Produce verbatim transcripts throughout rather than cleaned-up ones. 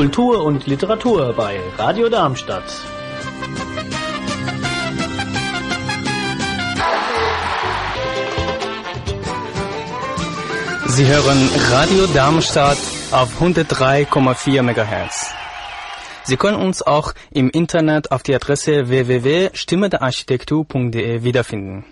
Kultur und Literatur bei Radio Darmstadt. Sie hören Radio Darmstadt auf hundertdrei Komma vier Megahertz. Sie können uns auch im Internet auf die Adresse w w w punkt stimme der architektur punkt d e wiederfinden.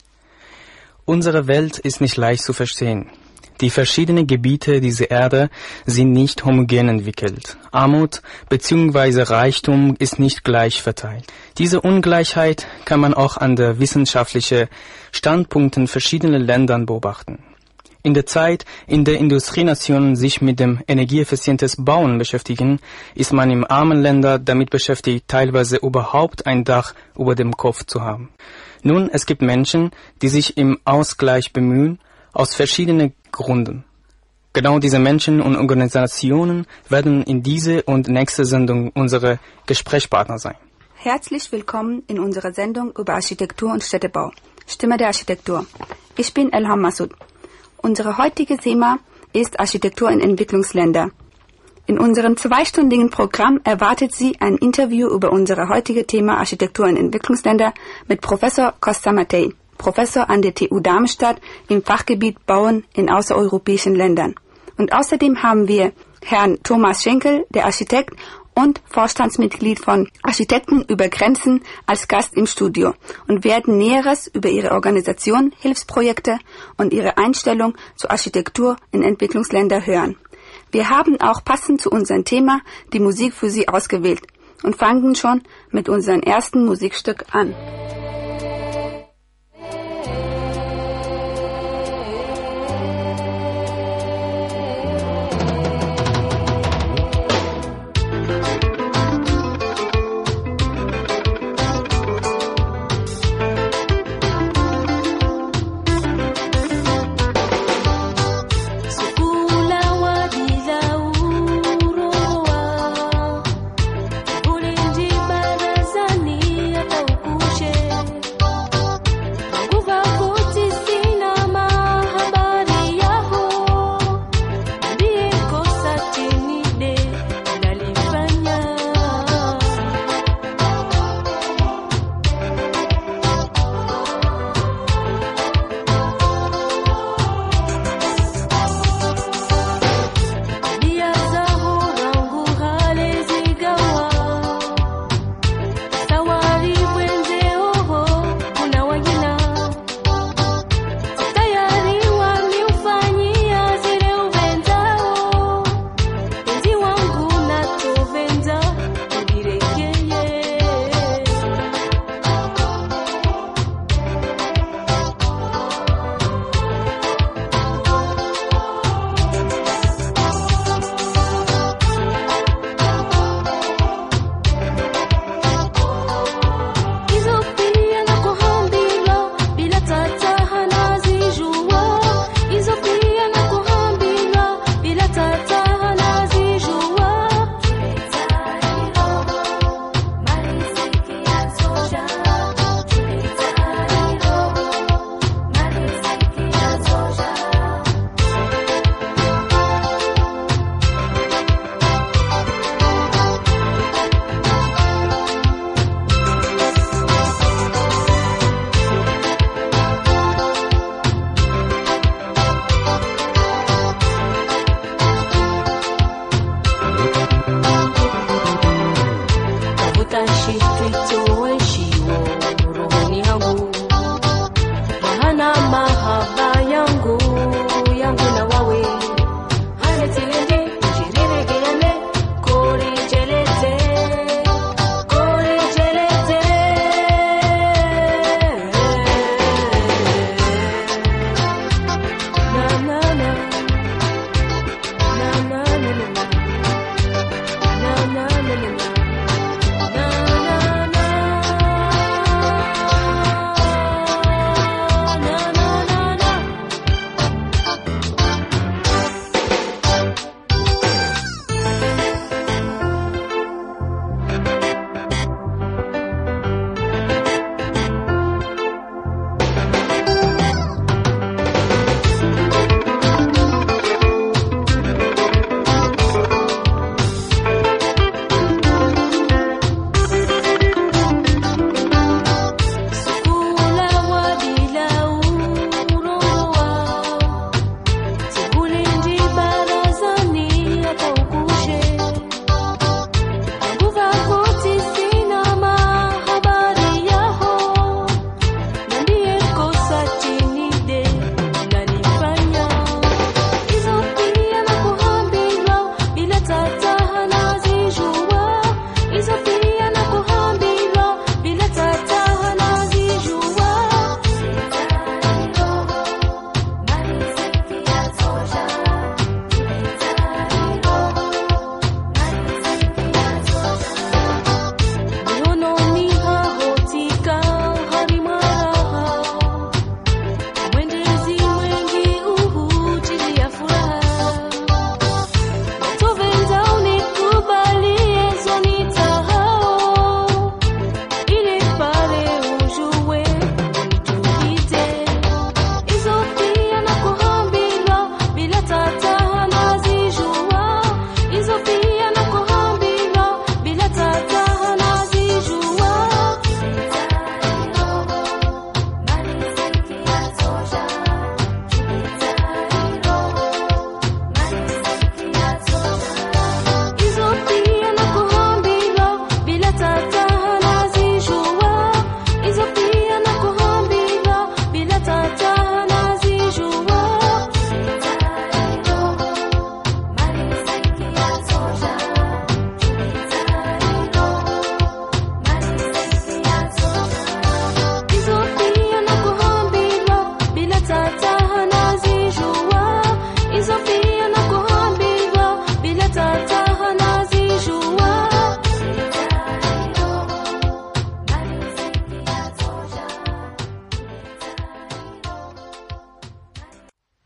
Unsere Welt ist nicht leicht zu verstehen. Die verschiedenen Gebiete dieser Erde sind nicht homogen entwickelt. Armut bzw. Reichtum ist nicht gleich verteilt. Diese Ungleichheit kann man auch an den wissenschaftlichen Standpunkten verschiedener Länder beobachten. In der Zeit, in der Industrienationen sich mit dem energieeffizientes Bauen beschäftigen, ist man in armen Ländern damit beschäftigt, teilweise überhaupt ein Dach über dem Kopf zu haben. Nun, es gibt Menschen, die sich im Ausgleich bemühen, aus verschiedenen Gründen. Genau diese Menschen und Organisationen werden in diese und nächste Sendung unsere Gesprächspartner sein. Herzlich willkommen in unserer Sendung über Architektur und Städtebau. Stimme der Architektur. Ich bin Elham Massoud. Unser heutiges Thema ist Architektur in Entwicklungsländern. In unserem zweistündigen Programm erwartet Sie ein Interview über unser heutiges Thema Architektur in Entwicklungsländern mit Professor Costa Mattei, Professor an der T U Darmstadt im Fachgebiet Bauen in außereuropäischen Ländern. Und außerdem haben wir Herrn Thomas Schenkel, der Architekt und Vorstandsmitglied von Architekten über Grenzen, als Gast im Studio und werden Näheres über ihre Organisation, Hilfsprojekte und ihre Einstellung zur Architektur in Entwicklungsländern hören. Wir haben auch passend zu unserem Thema die Musik für Sie ausgewählt und fangen schon mit unserem ersten Musikstück an. Barazani hata ukushe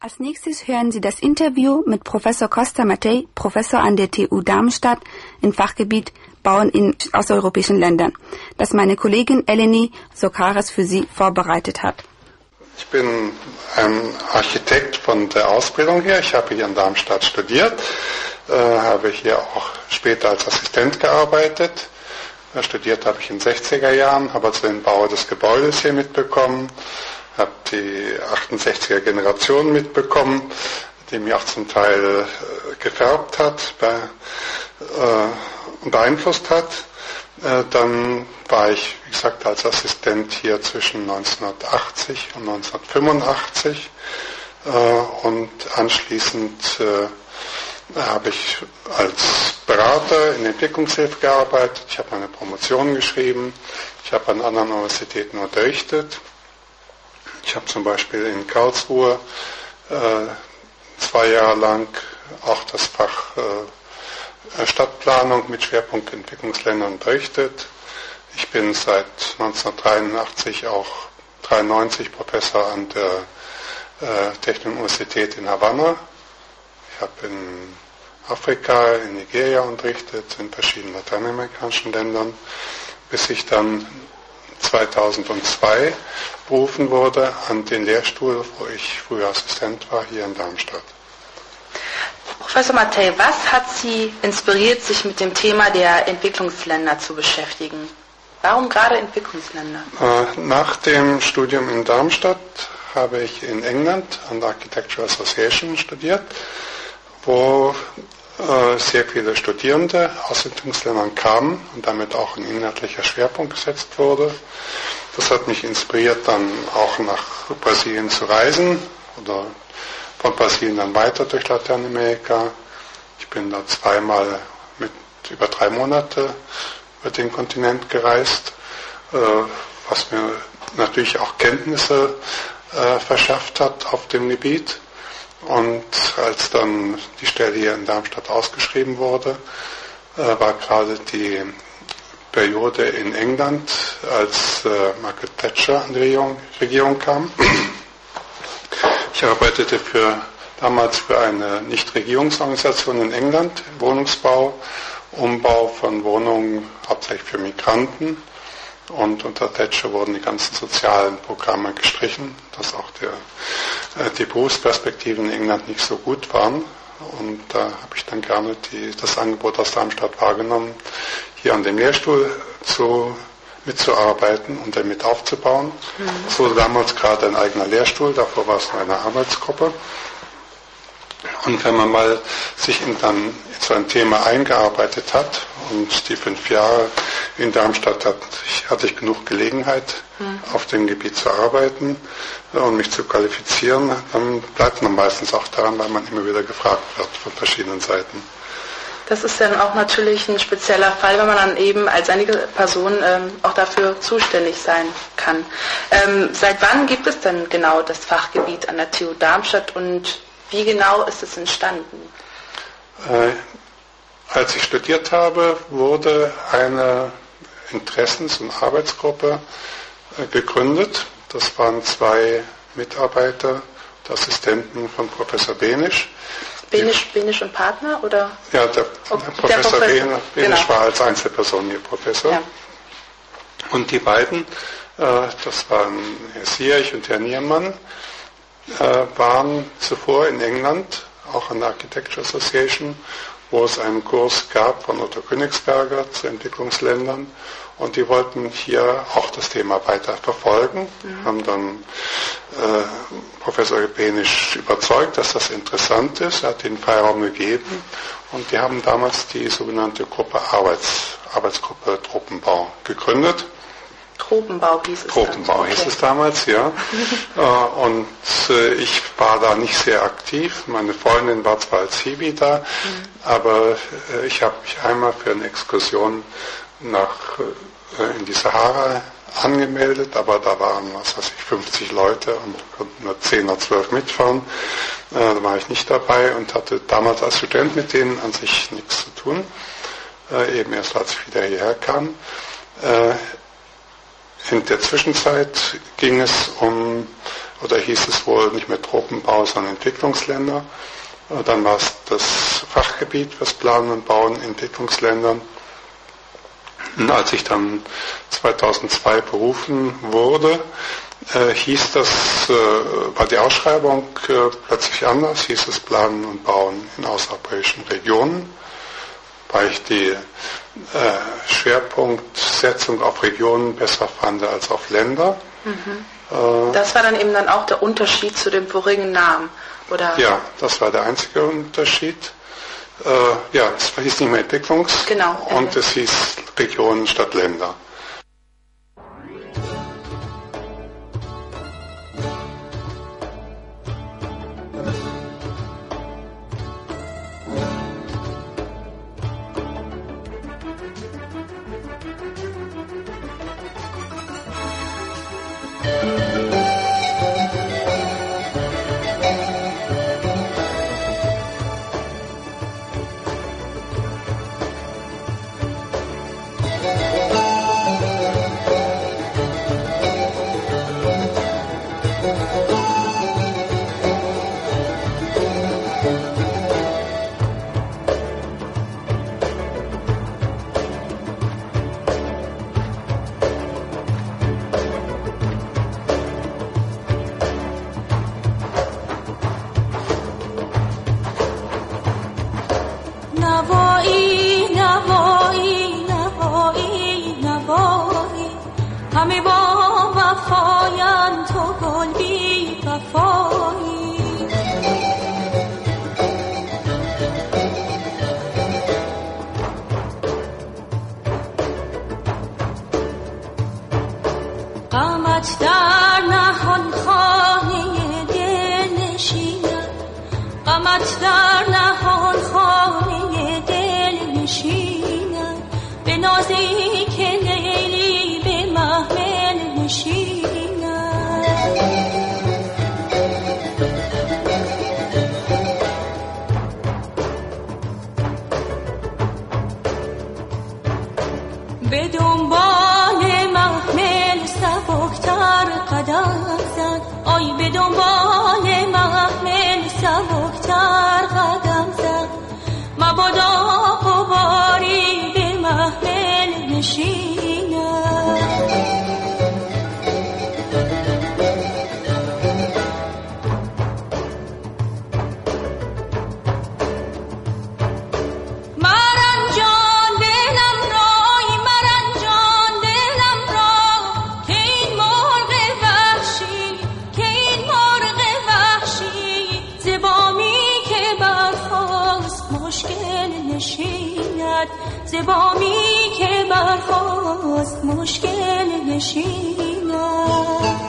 Als nächstes hören Sie das Interview mit Professor Costa Matei, Professor an der T U Darmstadt im Fachgebiet Bauen in osteuropäischen Ländern, das meine Kollegin Eleni Sokaris für Sie vorbereitet hat. Ich bin ein Architekt von der Ausbildung her. Ich habe hier in Darmstadt studiert, äh, habe hier auch später als Assistent gearbeitet. Äh, studiert habe ich in den sechziger Jahren, habe also den Bau des Gebäudes hier mitbekommen, habe die achtundsechziger Generation mitbekommen, die mich auch zum Teil äh, gefärbt hat, be, äh, beeinflusst hat. Äh, dann war ich, wie gesagt, als Assistent hier zwischen neunzehnhundertachtzig und neunzehnhundertfünfundachtzig äh, und anschließend äh, habe ich als Berater in Entwicklungshilfe gearbeitet. Ich habe meine Promotion geschrieben, ich habe an anderen Universitäten unterrichtet. Ich habe zum Beispiel in Karlsruhe äh, zwei Jahre lang auch das Fach äh, Stadtplanung mit Schwerpunkt Entwicklungsländern unterrichtet. Ich bin seit neunzehnhundertdreiundachtzig auch dreiundneunzig Professor an der äh, Technischen Universität in Havanna. Ich habe in Afrika, in Nigeria unterrichtet, in verschiedenen lateinamerikanischen Ländern, bis ich dann zweitausendzwei berufen wurde an den Lehrstuhl, wo ich früher Assistent war, hier in Darmstadt. Professor Matei, was hat Sie inspiriert, sich mit dem Thema der Entwicklungsländer zu beschäftigen? Warum gerade Entwicklungsländer? Äh, nach dem Studium in Darmstadt habe ich in England an der Architectural Association studiert, wo äh, sehr viele Studierende aus Entwicklungsländern kamen und damit auch ein inhaltlicher Schwerpunkt gesetzt wurde. Das hat mich inspiriert, dann auch nach Brasilien zu reisen oder von Brasilien dann weiter durch Lateinamerika. Ich bin da zweimal mit über drei Monate über den Kontinent gereist, äh, was mir natürlich auch Kenntnisse äh, verschafft hat auf dem Gebiet. Und als dann die Stelle hier in Darmstadt ausgeschrieben wurde, äh, war gerade die Periode in England, als äh, Margaret Thatcher in die Regierung, Regierung kam. Ich arbeitete für, damals für eine Nichtregierungsorganisation in England, Wohnungsbau, Umbau von Wohnungen hauptsächlich für Migranten. Und unter Thatcher wurden die ganzen sozialen Programme gestrichen, dass auch der, äh, die Berufsperspektiven in England nicht so gut waren. Und da habe ich dann gerne die, das Angebot aus Darmstadt wahrgenommen, hier an dem Lehrstuhl zu, mitzuarbeiten und den mit aufzubauen. Mhm. Es wurde damals gerade ein eigener Lehrstuhl, davor war es nur eine Arbeitsgruppe. Und wenn man mal sich in, dann in so ein Thema eingearbeitet hat und die fünf Jahre in Darmstadt hat, ich, hatte ich genug Gelegenheit, mhm. auf dem Gebiet zu arbeiten und mich zu qualifizieren, dann bleibt man meistens auch daran, weil man immer wieder gefragt wird von verschiedenen Seiten. Das ist dann auch natürlich ein spezieller Fall, wenn man dann eben als einige Person ähm, auch dafür zuständig sein kann. Ähm, seit wann gibt es denn genau das Fachgebiet an der T U Darmstadt und wie genau ist es entstanden? Äh, als ich studiert habe, wurde eine Interessens- und Arbeitsgruppe äh, gegründet. Das waren zwei Mitarbeiter und Assistenten von Professor Benisch. Benisch, Benisch und Partner, oder? Ja, der, okay, der Professor, der Professor Benisch genau. war als Einzelperson hier Professor. Ja. Und die beiden, äh, das waren Herr Sierch und Herr Niermann, äh, waren zuvor in England, auch an der Architecture Association, wo es einen Kurs gab von Otto Königsberger zu Entwicklungsländern. Und die wollten hier auch das Thema weiter verfolgen, mhm. haben dann äh, Professor Benisch überzeugt, dass das interessant ist, er hat den Freiraum gegeben und die haben damals die sogenannte Gruppe Arbeits, Arbeitsgruppe Tropenbau gegründet. Tropenbau hieß es. Tropenbau okay. hieß es damals, ja. äh, und äh, ich war da nicht sehr aktiv. Meine Freundin war zwar als Hiwi da, mhm. aber äh, ich habe mich einmal für eine Exkursion nach äh, in die Sahara angemeldet, aber da waren, was weiß ich, fünfzig Leute und konnten nur zehn oder zwölf mitfahren. Äh, da war ich nicht dabei und hatte damals als Student mit denen an sich nichts zu tun. Äh, eben erst als ich wieder hierher kam. Äh, in der Zwischenzeit ging es um oder hieß es wohl nicht mehr Truppenbau, sondern Entwicklungsländer. Dann war es das Fachgebiet, was Planen und Bauen in Entwicklungsländern. Und als ich dann zweitausendzwei berufen wurde, äh, hieß das, äh, war die Ausschreibung äh, plötzlich anders, hieß es Planen und Bauen in außereuropäischen Regionen, weil ich die äh, Schwerpunktsetzung auf Regionen besser fand als auf Länder. Mhm. Äh, das war dann eben dann auch der Unterschied zu dem vorigen Namen, oder? Ja, das war der einzige Unterschied. Äh, ja, es hieß nicht mehr Entwicklungs- genau, und es hieß Regionen statt Länder. زبامی که برخاست مشکل نشیند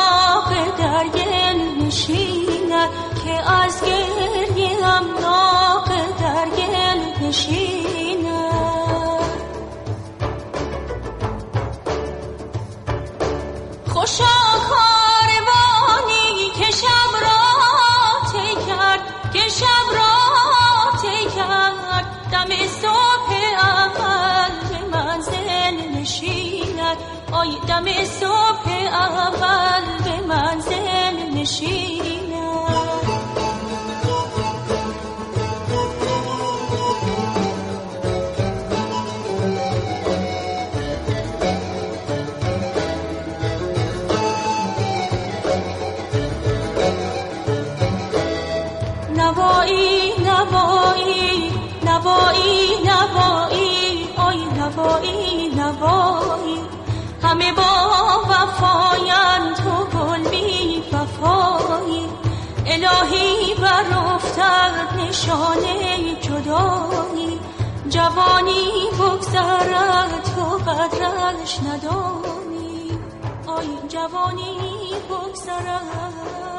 که از گریه هم نشینم خوشا کاروانی که شب را طی کرد که شب را طی کرد دم صبح اول به منزل نشیند آی دم صبح اول به منزل نشیند نوایی نوایی نوایی نوایی آی نوایی نوایی همه با وفایان تو گل بی وفایی الهی بر افتد نشانه جدایی جوانی بگذرد تو قدرش ندانی آی جوانی بگذرد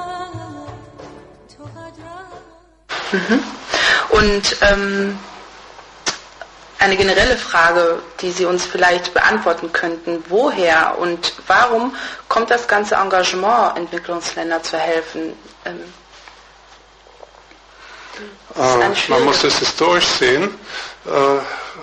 تو قدرش. Mhm. Und ähm, eine generelle Frage, die Sie uns vielleicht beantworten könnten: Woher und warum kommt das ganze Engagement, Entwicklungsländern zu helfen? Ähm, äh, man muss es historisch sehen. Äh,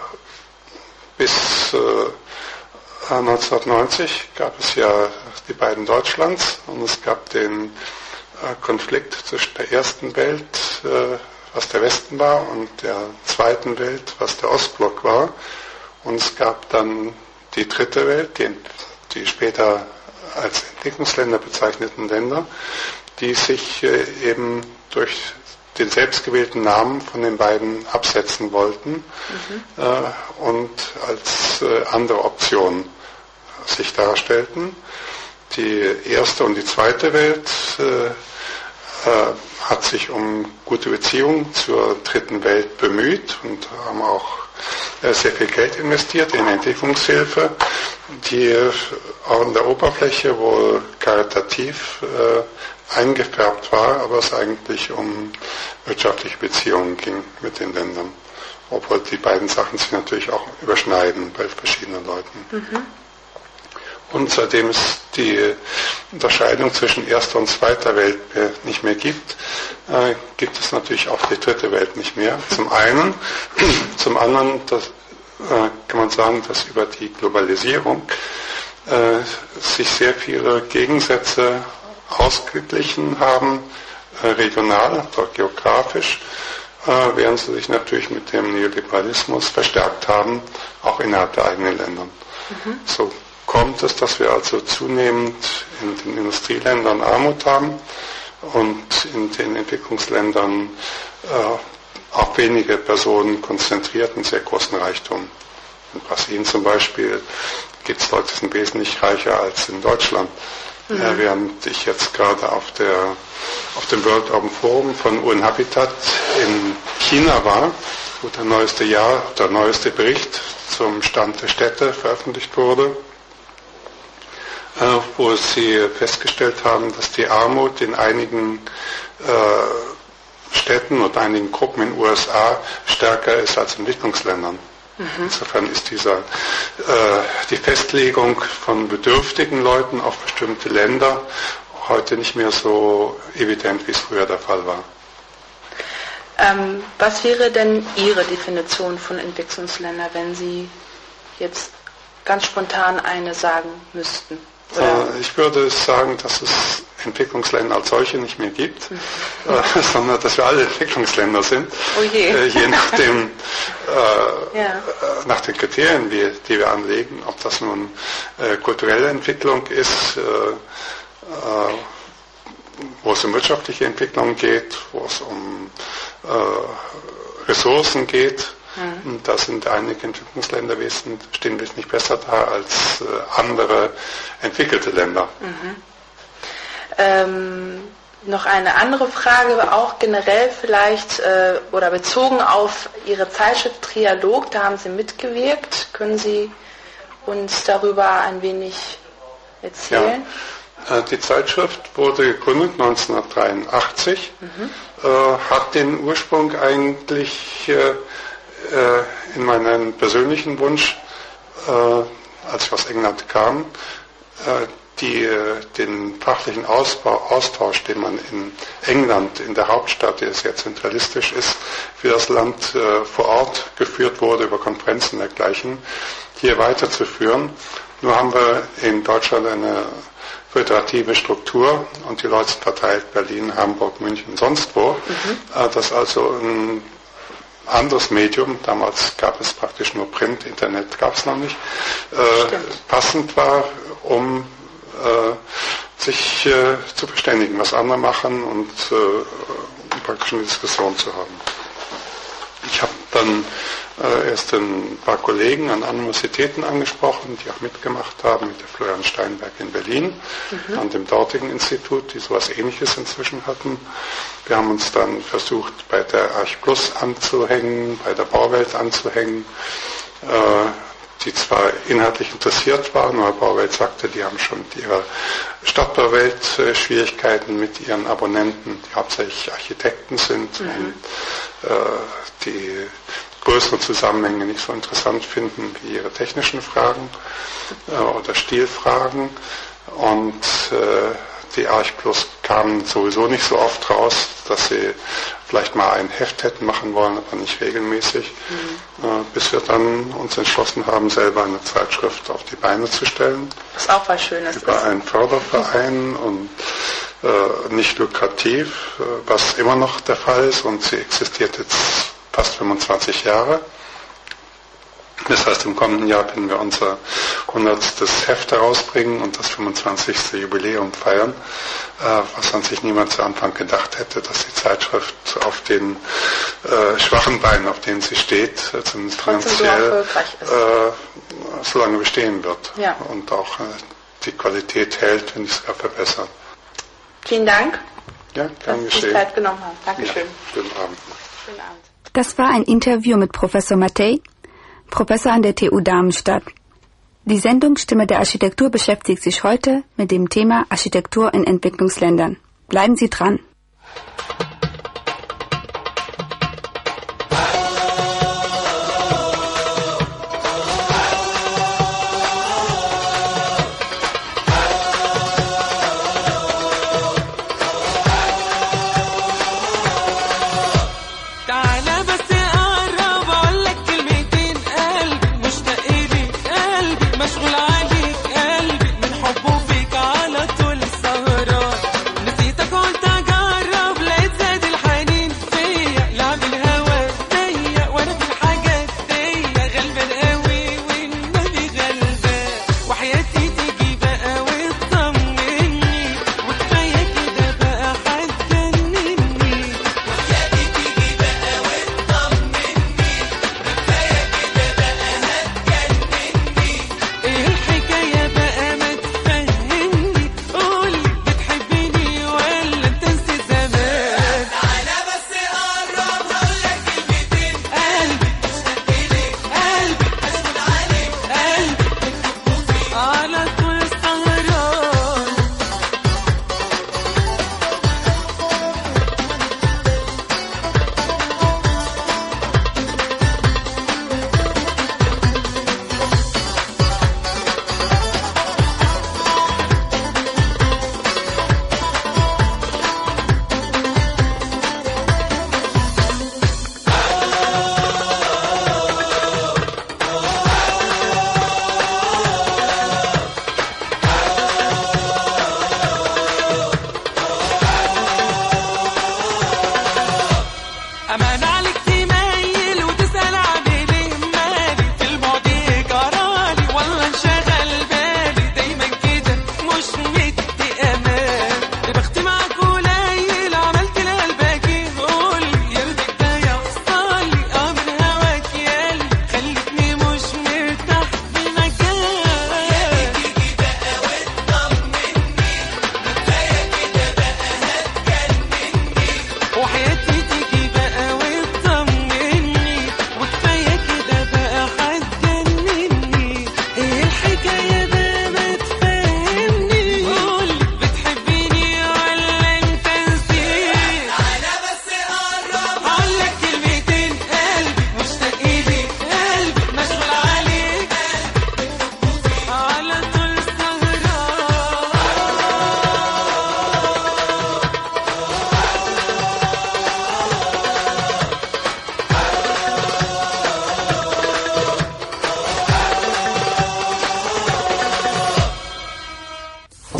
bis äh, neunzehnhundertneunzig gab es ja die beiden Deutschlands und es gab den Konflikt zwischen der ersten Welt, was der Westen war, und der zweiten Welt, was der Ostblock war. Und es gab dann die dritte Welt, die, die später als Entwicklungsländer bezeichneten Länder, die sich eben durch den selbstgewählten Namen von den beiden absetzen wollten mhm. und als andere Option sich darstellten. Die erste und die zweite Welt äh, äh, hat sich um gute Beziehungen zur dritten Welt bemüht und haben auch äh, sehr viel Geld investiert in Entwicklungshilfe, die auch an der Oberfläche wohl karitativ äh, eingefärbt war, aber es eigentlich um wirtschaftliche Beziehungen ging mit den Ländern. Obwohl die beiden Sachen sich natürlich auch überschneiden bei verschiedenen Leuten. Mhm. Und seitdem es die Unterscheidung zwischen erster und zweiter Welt nicht mehr gibt, äh, gibt es natürlich auch die dritte Welt nicht mehr. Zum einen, zum anderen das, äh, kann man sagen, dass über die Globalisierung äh, sich sehr viele Gegensätze ausgeglichen haben, äh, regional oder geografisch, äh, während sie sich natürlich mit dem Neoliberalismus verstärkt haben, auch innerhalb der eigenen Länder. Mhm. So kommt es, dass wir also zunehmend in den Industrieländern Armut haben und in den Entwicklungsländern äh, auch wenige Personen konzentriert einen sehr großen Reichtum. In Brasilien zum Beispiel gibt es Leute, die sind wesentlich reicher als in Deutschland. Mhm. Äh, während ich jetzt gerade auf, der, auf dem World Urban Forum von U N Habitat in China war, wo der neueste Jahr, der neueste Bericht zum Stand der Städte veröffentlicht wurde, wo sie festgestellt haben, dass die Armut in einigen äh, Städten und einigen Gruppen in den U S A stärker ist als in Entwicklungsländern. Mhm. Insofern ist dieser, äh, die Festlegung von bedürftigen Leuten auf bestimmte Länder heute nicht mehr so evident, wie es früher der Fall war. Ähm, was wäre denn Ihre Definition von Entwicklungsländern, wenn Sie jetzt ganz spontan eine sagen müssten? Oder? Ich würde sagen, dass es Entwicklungsländer als solche nicht mehr gibt, mhm. äh, sondern dass wir alle Entwicklungsländer sind, oh je. Äh, je nachdem, äh, ja. nach den Kriterien, die, die wir anlegen, ob das nun äh, kulturelle Entwicklung ist, äh, äh, wo es um wirtschaftliche Entwicklung geht, wo es um äh, Ressourcen geht. Mhm. Da sind einige Entwicklungsländer stehen wesentlich besser da als äh, andere entwickelte Länder. Mhm. Ähm, noch eine andere Frage, auch generell vielleicht äh, oder bezogen auf Ihre Zeitschrift Trialog, da haben Sie mitgewirkt. Können Sie uns darüber ein wenig erzählen? Ja. Äh, die Zeitschrift wurde gegründet neunzehnhundertdreiundachtzig, mhm. äh, hat den Ursprung eigentlich äh, äh, in meinen persönlichen Wunsch, äh, als ich aus England kam, äh, die, den fachlichen Ausbau, Austausch, den man in England, in der Hauptstadt, die sehr zentralistisch ist, für das Land äh, vor Ort geführt wurde, über Konferenzen und dergleichen, hier weiterzuführen. Nur haben wir in Deutschland eine föderative Struktur und die Leute sind verteilt, Berlin, Hamburg, München, sonst wo. Mhm. Äh, das ist also ein anderes Medium, damals gab es praktisch nur Print, Internet gab es noch nicht, äh, passend war, um Äh, sich äh, zu verständigen, was andere machen und äh, praktisch eine Diskussion zu haben. Ich habe dann äh, erst ein paar Kollegen an Universitäten angesprochen, die auch mitgemacht haben, mit der Florian Steinberg in Berlin, mhm. an dem dortigen Institut, die sowas Ähnliches inzwischen hatten. Wir haben uns dann versucht, bei der Archplus anzuhängen, bei der Bauwelt anzuhängen, äh, die zwar inhaltlich interessiert waren, aber Bauwelt sagte, die haben schon mit ihrer Stadtbauwelt äh, Schwierigkeiten mit ihren Abonnenten, die hauptsächlich Architekten sind mhm. und äh, die größeren Zusammenhänge nicht so interessant finden wie ihre technischen Fragen äh, oder Stilfragen. Und äh, die Archplus kamen sowieso nicht so oft raus, dass sie vielleicht mal ein Heft hätten machen wollen, aber nicht regelmäßig, mhm. äh, bis wir dann uns entschlossen haben, selber eine Zeitschrift auf die Beine zu stellen. Was auch was Schönes über ist. Einen Förderverein und äh, nicht lukrativ, äh, was immer noch der Fall ist, und sie existiert jetzt fast fünfundzwanzig Jahre. Das heißt, im kommenden Jahr werden wir unser hundertstes Heft herausbringen und das fünfundzwanzigste Jubiläum feiern, äh, was an sich niemand zu Anfang gedacht hätte, dass die Zeitschrift auf den äh, schwachen Beinen, auf denen sie steht, äh, zumindest finanziell, äh, so lange bestehen wird ja. und auch äh, die Qualität hält, wenn nicht sogar verbessert. Vielen Dank, ja, dass Sie sich Zeit genommen haben. Dankeschön. Ja, schönen Abend. Schönen Abend. Das war ein Interview mit Professor Mattei, Professor an der T U Darmstadt. Die Sendung Stimme der Architektur beschäftigt sich heute mit dem Thema Architektur in Entwicklungsländern. Bleiben Sie dran. نسيتك قلت اجرب لقيت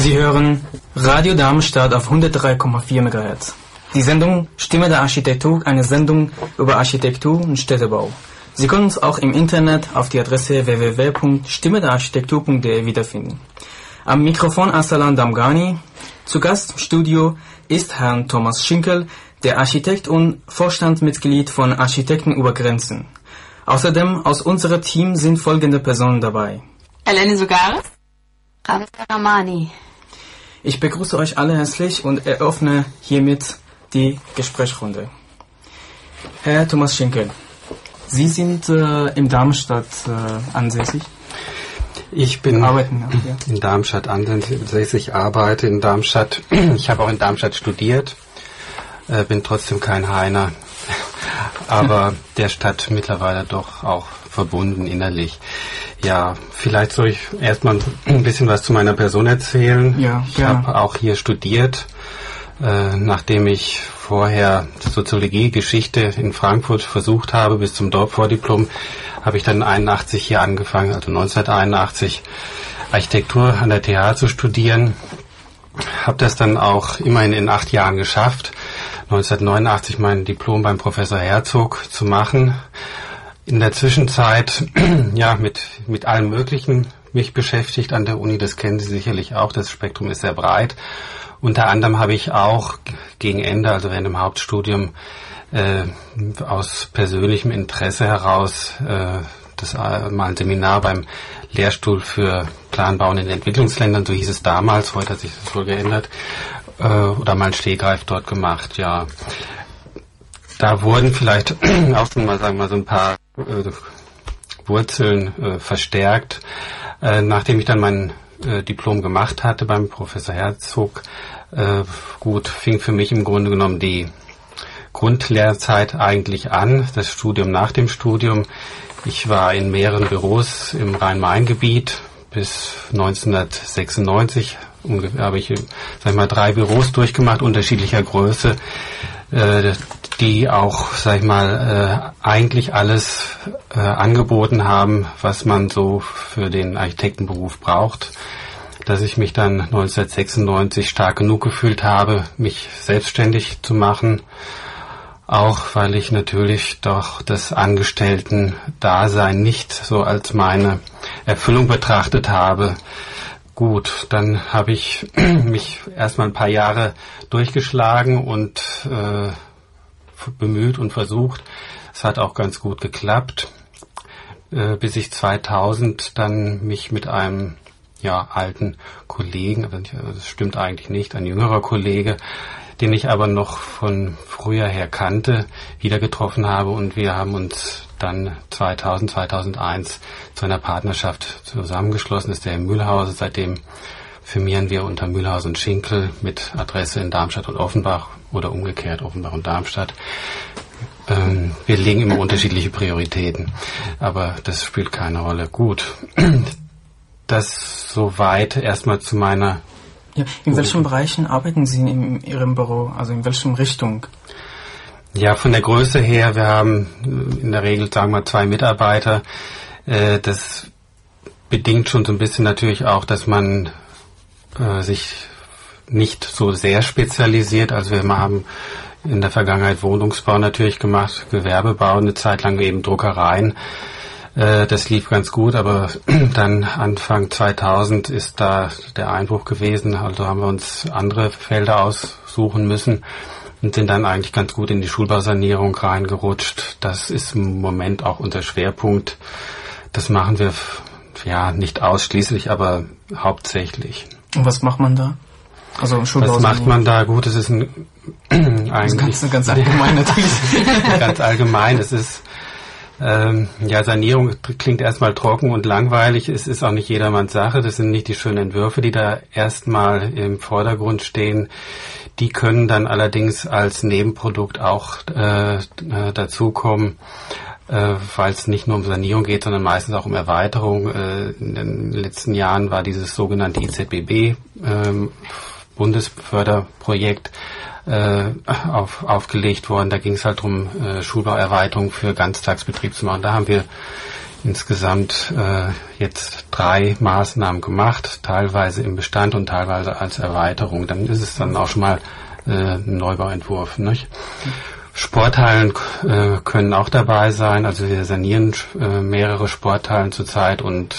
Sie hören Radio Darmstadt auf hundertdrei Komma vier Megahertz. Die Sendung Stimme der Architektur, eine Sendung über Architektur und Städtebau. Sie können uns auch im Internet auf die Adresse w w w punkt stimme der architektur punkt d e wiederfinden. Am Mikrofon Arsalan Damghani. Zu Gast im Studio ist Herrn Thomas Schinkel, der Architekt und Vorstandsmitglied von Architekten über Grenzen. Außerdem aus unserem Team sind folgende Personen dabei. Eleni Sugaris, Ramsa Ramani. Ich begrüße euch alle herzlich und eröffne hiermit die Gesprächsrunde. Herr Thomas Schinkel, Sie sind äh, in Darmstadt äh, ansässig? Ich bin Arbeiten, auch, ja. in Darmstadt ansässig, arbeite in Darmstadt. Ich habe auch in Darmstadt studiert, äh, bin trotzdem kein Heiner, aber der Stadt mittlerweile doch auch verbunden innerlich. Ja, vielleicht soll ich erstmal ein bisschen was zu meiner Person erzählen. Ja, ich habe auch hier studiert, äh, nachdem ich vorher Soziologie, Geschichte in Frankfurt versucht habe bis zum Vordiplom, habe ich dann einundachtzig hier angefangen, also neunzehnhunderteinundachtzig, Architektur an der T H zu studieren. Habe das dann auch immerhin in acht Jahren geschafft, neunzehnhundertneunundachtzig mein Diplom beim Professor Herzog zu machen. In der Zwischenzeit ja mit mit allem Möglichen mich beschäftigt an der Uni, das kennen Sie sicherlich auch, das Spektrum ist sehr breit. Unter anderem habe ich auch gegen Ende, also während dem Hauptstudium, äh, aus persönlichem Interesse heraus äh, das äh, mal ein Seminar beim Lehrstuhl für Planbauen in Entwicklungsländern, so hieß es damals, heute hat sich das wohl geändert, äh, oder mal ein Stehgreif dort gemacht, ja. Da wurden vielleicht auch mal, sagen wir mal, so ein paar äh, Wurzeln äh, verstärkt. Äh, nachdem ich dann mein äh, Diplom gemacht hatte beim Professor Herzog, äh, gut, fing für mich im Grunde genommen die Grundlehrzeit eigentlich an, das Studium nach dem Studium. Ich war in mehreren Büros im Rhein-Main-Gebiet bis neunzehnhundertsechsundneunzig. Ungefähr habe ich, sag ich mal, drei Büros durchgemacht, unterschiedlicher Größe, äh, die auch, sag ich mal, äh, eigentlich alles äh, angeboten haben, was man so für den Architektenberuf braucht. Dass ich mich dann neunzehnhundertsechsundneunzig stark genug gefühlt habe, mich selbstständig zu machen. Auch weil ich natürlich doch das Angestellten-Dasein nicht so als meine Erfüllung betrachtet habe. Gut, dann habe ich mich erstmal ein paar Jahre durchgeschlagen und äh, bemüht und versucht. Es hat auch ganz gut geklappt, äh, bis ich zweitausend dann mich mit einem ja alten Kollegen, aber das stimmt eigentlich nicht, ein jüngerer Kollege, den ich aber noch von früher her kannte, wieder getroffen habe und wir haben uns dann zweitausend, zweitausendeins zu einer Partnerschaft zusammengeschlossen. Das ist der Herr Mühlhause. Seitdem firmieren wir unter Mühlhause und Schinkel mit Adresse in Darmstadt und Offenbach oder umgekehrt Offenbach und Darmstadt. Ähm, wir legen immer unterschiedliche Prioritäten, aber das spielt keine Rolle. Gut, das soweit erstmal zu meiner... Ja, in welchen Bereichen arbeiten Sie in Ihrem Büro, also in welchen Richtung? Ja, von der Größe her, wir haben in der Regel, sagen wir, zwei Mitarbeiter. Äh, das bedingt schon so ein bisschen natürlich auch, dass man äh, sich nicht so sehr spezialisiert. Also wir haben in der Vergangenheit Wohnungsbau natürlich gemacht, Gewerbebau, eine Zeit lang eben Druckereien. Äh, das lief ganz gut, aber dann Anfang zweitausend ist da der Einbruch gewesen. Also haben wir uns andere Felder aussuchen müssen und sind dann eigentlich ganz gut in die Schulbausanierung reingerutscht. Das ist im Moment auch unser Schwerpunkt. Das machen wir ja nicht ausschließlich, aber hauptsächlich. Und was macht man da? Also Was macht man da? Gut, es ist ein eigentlich ganz, ganz allgemein natürlich. ganz allgemein. Es ist ähm, ja, Sanierung klingt erstmal trocken und langweilig. Es ist auch nicht jedermanns Sache. Das sind nicht die schönen Entwürfe, die da erstmal im Vordergrund stehen. Die können dann allerdings als Nebenprodukt auch äh, dazukommen, äh, weil es nicht nur um Sanierung geht, sondern meistens auch um Erweiterung. Äh, in den letzten Jahren war dieses sogenannte I Z B B äh, Bundesförderprojekt äh, auf, aufgelegt worden. Da ging es halt darum, äh, Schulbauerweiterung für Ganztagsbetrieb zu machen. Da haben wir insgesamt äh, jetzt drei Maßnahmen gemacht, teilweise im Bestand und teilweise als Erweiterung. Dann ist es dann auch schon mal äh, ein Neubauentwurf. Nicht? Sporthallen äh, können auch dabei sein. Also wir sanieren äh, mehrere Sporthallen zurzeit und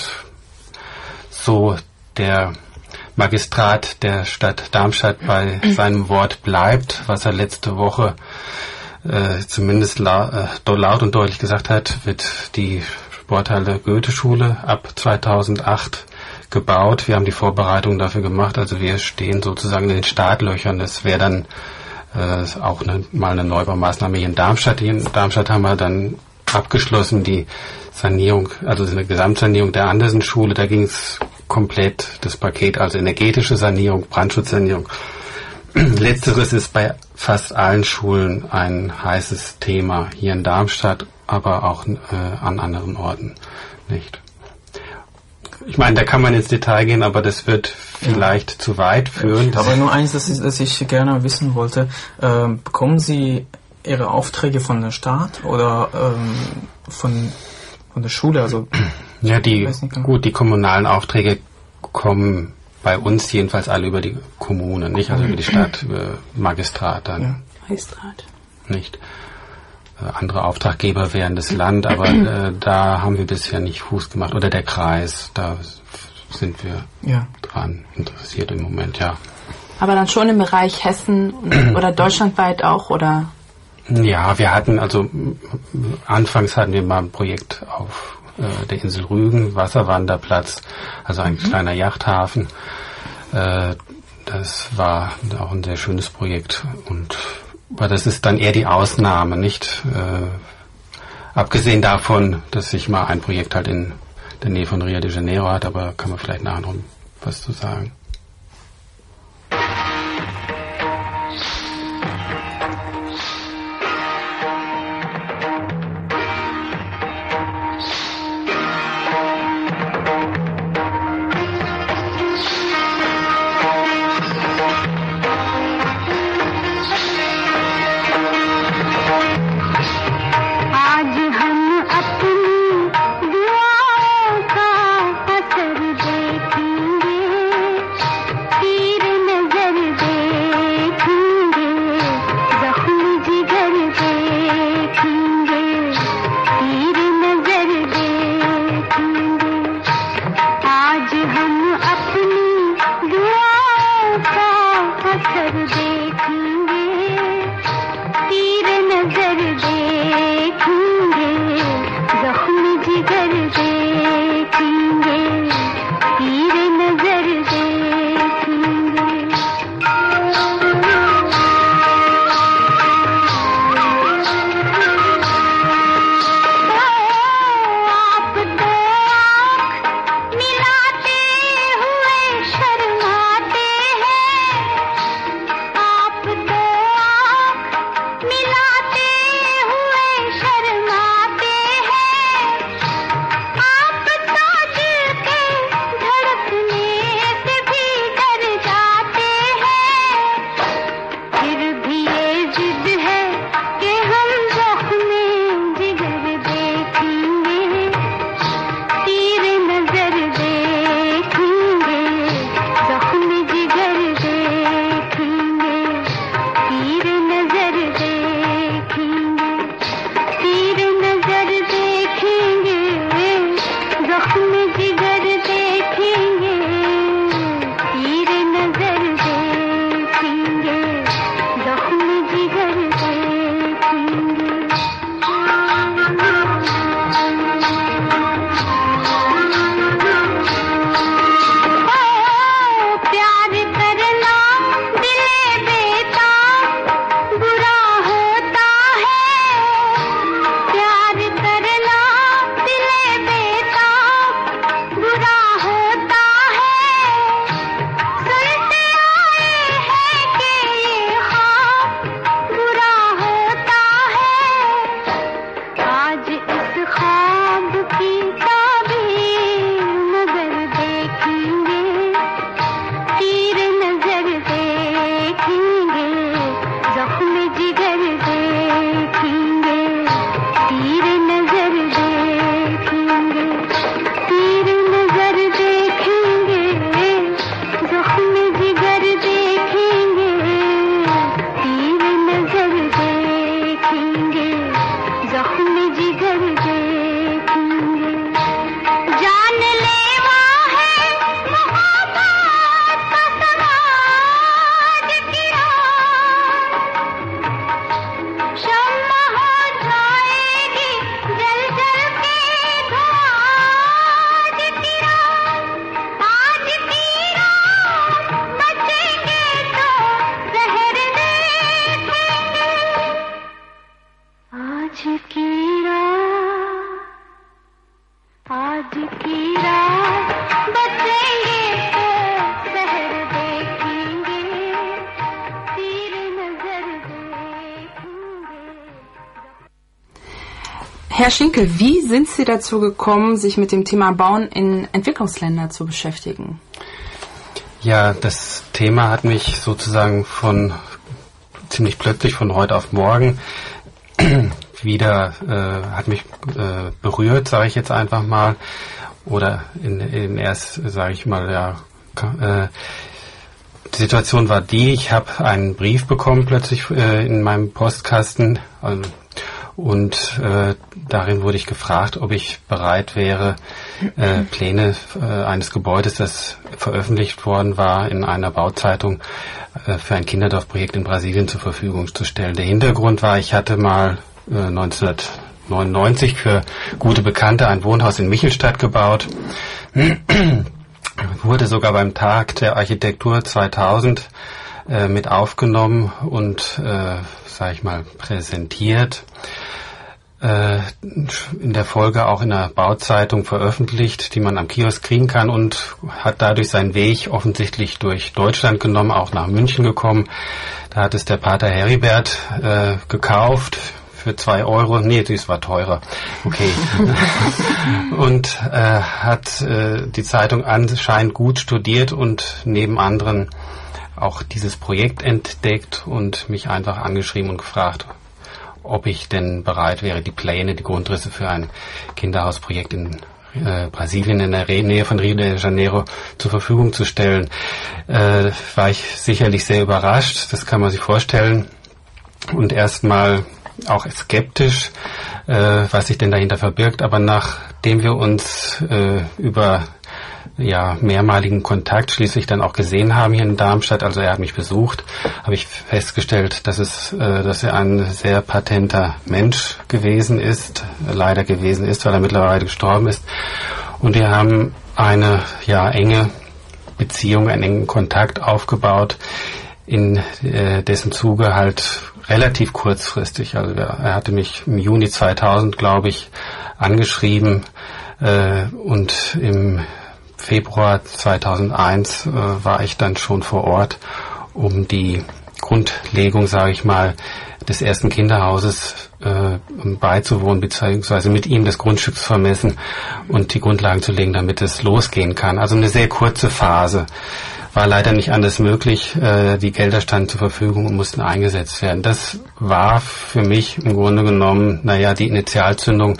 so der Magistrat der Stadt Darmstadt bei seinem Wort bleibt, was er letzte Woche äh, zumindest la- äh, laut und deutlich gesagt hat, wird die Sporthalle Goethe-Schule ab zweitausendacht gebaut. Wir haben die Vorbereitungen dafür gemacht, also wir stehen sozusagen in den Startlöchern. Das wäre dann äh, auch eine, mal eine Neubaumaßnahme hier in Darmstadt. Hier in Darmstadt haben wir dann abgeschlossen die Sanierung, also eine Gesamtsanierung der Andersen-Schule. Da ging es komplett das Paket, also energetische Sanierung, Brandschutzsanierung. Letzteres ist bei fast allen Schulen ein heißes Thema, hier in Darmstadt, aber auch äh, an anderen Orten nicht. Ich meine, da kann man ins Detail gehen, aber das wird vielleicht ja. zu weit führen. Aber nur eins, das ich, das ich gerne wissen wollte, ähm, bekommen Sie Ihre Aufträge von der Stadt oder ähm, von, von der Schule? Also ja, die gut, die kommunalen Aufträge kommen bei uns jedenfalls alle über die Kommune, nicht also über die Stadt, über Magistrat dann. Ja. Magistrat. Nicht. Äh, andere Auftraggeber wären das Land, aber äh, da haben wir bisher nicht Fuß gemacht. Oder der Kreis, da sind wir ja. dran interessiert im Moment, ja. Aber dann schon im Bereich Hessen oder deutschlandweit auch, oder? Ja, wir hatten, also anfangs hatten wir mal ein Projekt auf äh, der Insel Rügen, Wasserwanderplatz, also ein mhm. kleiner Yachthafen. Äh, das war auch ein sehr schönes Projekt, und aber das ist dann eher die Ausnahme, nicht? Äh, abgesehen davon, dass sich mal ein Projekt halt in der Nähe von Rio de Janeiro hat, aber kann man vielleicht nachher noch was zu sagen. Herr Schinkel, wie sind Sie dazu gekommen, sich mit dem Thema Bauen in Entwicklungsländern zu beschäftigen? Ja, das Thema hat mich sozusagen von ziemlich plötzlich von heute auf morgen wieder, äh, hat mich äh, berührt, sage ich jetzt einfach mal. Oder in, in erst, sage ich mal, ja, äh, die Situation war die, ich habe einen Brief bekommen plötzlich äh, in meinem Postkasten, also, und äh, darin wurde ich gefragt, ob ich bereit wäre, äh, Pläne äh, eines Gebäudes, das veröffentlicht worden war in einer Bauzeitung, äh, für ein Kinderdorfprojekt in Brasilien zur Verfügung zu stellen. Der Hintergrund war, ich hatte mal äh, neunzehnhundertneunundneunzig für gute Bekannte ein Wohnhaus in Michelstadt gebaut. Wurde sogar beim Tag der Architektur zweitausend äh, mit aufgenommen und, äh, sag ich mal, präsentiert. Äh, in der Folge auch in einer Bauzeitung veröffentlicht, die man am Kiosk kriegen kann, und hat dadurch seinen Weg offensichtlich durch Deutschland genommen, auch nach München gekommen. Da hat es der Pater Heribert äh, gekauft für zwei Euro. Nee, das war teurer. Okay. Und äh, hat äh, die Zeitung anscheinend gut studiert und neben anderen auch dieses Projekt entdeckt und mich einfach angeschrieben und gefragt, ob ich denn bereit wäre, die Pläne, die Grundrisse für ein Kinderhausprojekt in äh, Brasilien in der Nähe von Rio de Janeiro zur Verfügung zu stellen. Äh, war ich sicherlich sehr überrascht, das kann man sich vorstellen, und erstmal auch skeptisch, äh, was sich denn dahinter verbirgt. Aber nachdem wir uns äh, über ja, mehrmaligen Kontakt schließlich dann auch gesehen haben hier in Darmstadt, also er hat mich besucht, habe ich festgestellt, dass es, äh, dass er ein sehr patenter Mensch gewesen ist, leider gewesen ist, weil er mittlerweile gestorben ist. Und wir haben eine ja enge Beziehung, einen engen Kontakt aufgebaut, in äh, dessen Zuge halt relativ kurzfristig, also er, er hatte mich im Juni zweitausend, glaube ich, angeschrieben, äh, und im Februar zweitausendeins äh, war ich dann schon vor Ort, um die Grundlegung, sage ich mal, des ersten Kinderhauses äh, beizuwohnen, beziehungsweise mit ihm das Grundstück zu vermessen und die Grundlagen zu legen, damit es losgehen kann. Also eine sehr kurze Phase. War leider nicht anders möglich. Äh, die Gelder standen zur Verfügung und mussten eingesetzt werden. Das war für mich im Grunde genommen, naja, die Initialzündung.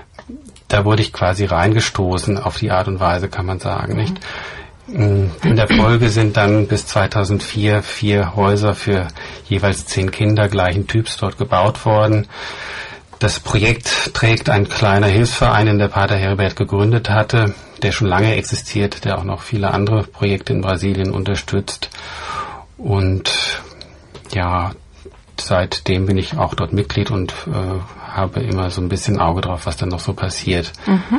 Da wurde ich quasi reingestoßen auf die Art und Weise, kann man sagen, nicht? In der Folge sind dann bis zweitausendvier vier Häuser für jeweils zehn Kinder gleichen Typs dort gebaut worden. Das Projekt trägt ein kleiner Hilfsverein, den der Pater Heribert gegründet hatte, der schon lange existiert, der auch noch viele andere Projekte in Brasilien unterstützt. Und ja, seitdem bin ich auch dort Mitglied und äh, habe immer so ein bisschen Auge drauf, was dann noch so passiert. Mhm.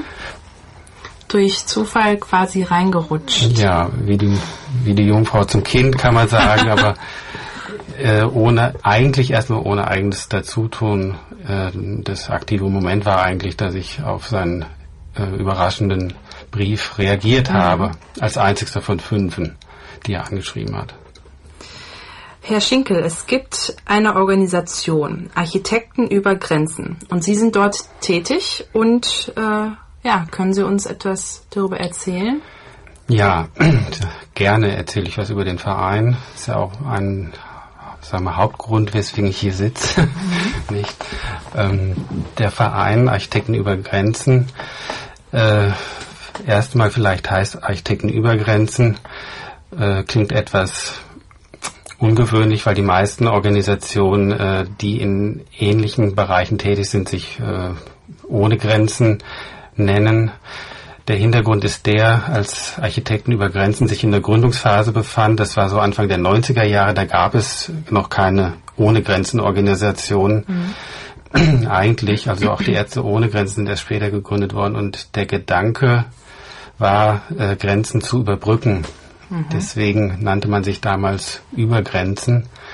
Durch Zufall quasi reingerutscht. Ja, wie die, wie die Jungfrau zum Kind, kann man sagen, aber äh, ohne, eigentlich erstmal ohne eigenes Dazutun. Äh, das aktive Moment war eigentlich, dass ich auf seinen äh, überraschenden Brief reagiert mhm. habe, als einzigster von fünfen, die er angeschrieben hat. Herr Schinkel, es gibt eine Organisation, Architekten über Grenzen, und Sie sind dort tätig und äh, ja, können Sie uns etwas darüber erzählen? Ja, gerne erzähle ich was über den Verein. Das ist ja auch ein, sagen wir, Hauptgrund, weswegen ich hier sitze. Mhm. Nicht? Ähm, der Verein Architekten über Grenzen, äh, erstmal vielleicht heißt Architekten über Grenzen, äh, klingt etwas ungewöhnlich, weil die meisten Organisationen, äh, die in ähnlichen Bereichen tätig sind, sich äh, ohne Grenzen nennen. Der Hintergrund ist der, als Architekten über Grenzen sich in der Gründungsphase befand, das war so Anfang der neunziger Jahre, da gab es noch keine ohne Grenzen Organisation. Mhm. Eigentlich, also auch die Ärzte ohne Grenzen sind erst später gegründet worden, und der Gedanke war, äh, Grenzen zu überbrücken. Mhm. Deswegen nannte man sich damals über Grenzen.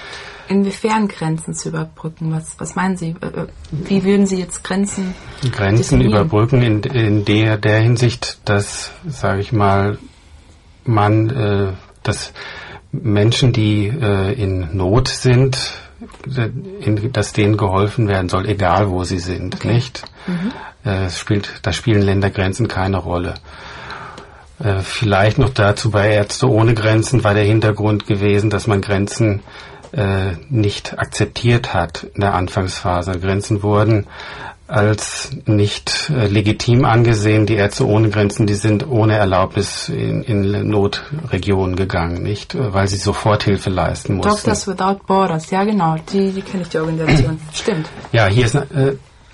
Inwiefern Grenzen zu überbrücken? Was, was meinen Sie? Wie würden Sie jetzt Grenzen Grenzen definieren? Überbrücken in, in der, der Hinsicht, dass, sage ich mal, man, äh, dass Menschen, die äh, in Not sind, in, dass denen geholfen werden soll, egal wo sie sind, okay. nicht? Mhm. Äh, es spielt, da spielen Ländergrenzen keine Rolle. Äh, vielleicht noch dazu bei Ärzte ohne Grenzen war der Hintergrund gewesen, dass man Grenzen äh, nicht akzeptiert hat in der Anfangsphase. Grenzen wurden als nicht äh, legitim angesehen. Die Ärzte ohne Grenzen, die sind ohne Erlaubnis in, in Notregionen gegangen, nicht, weil sie Soforthilfe leisten mussten. Doctors Without Borders, ja genau, die, die kenne ich, die Organisation. Stimmt. Ja, hier ist äh,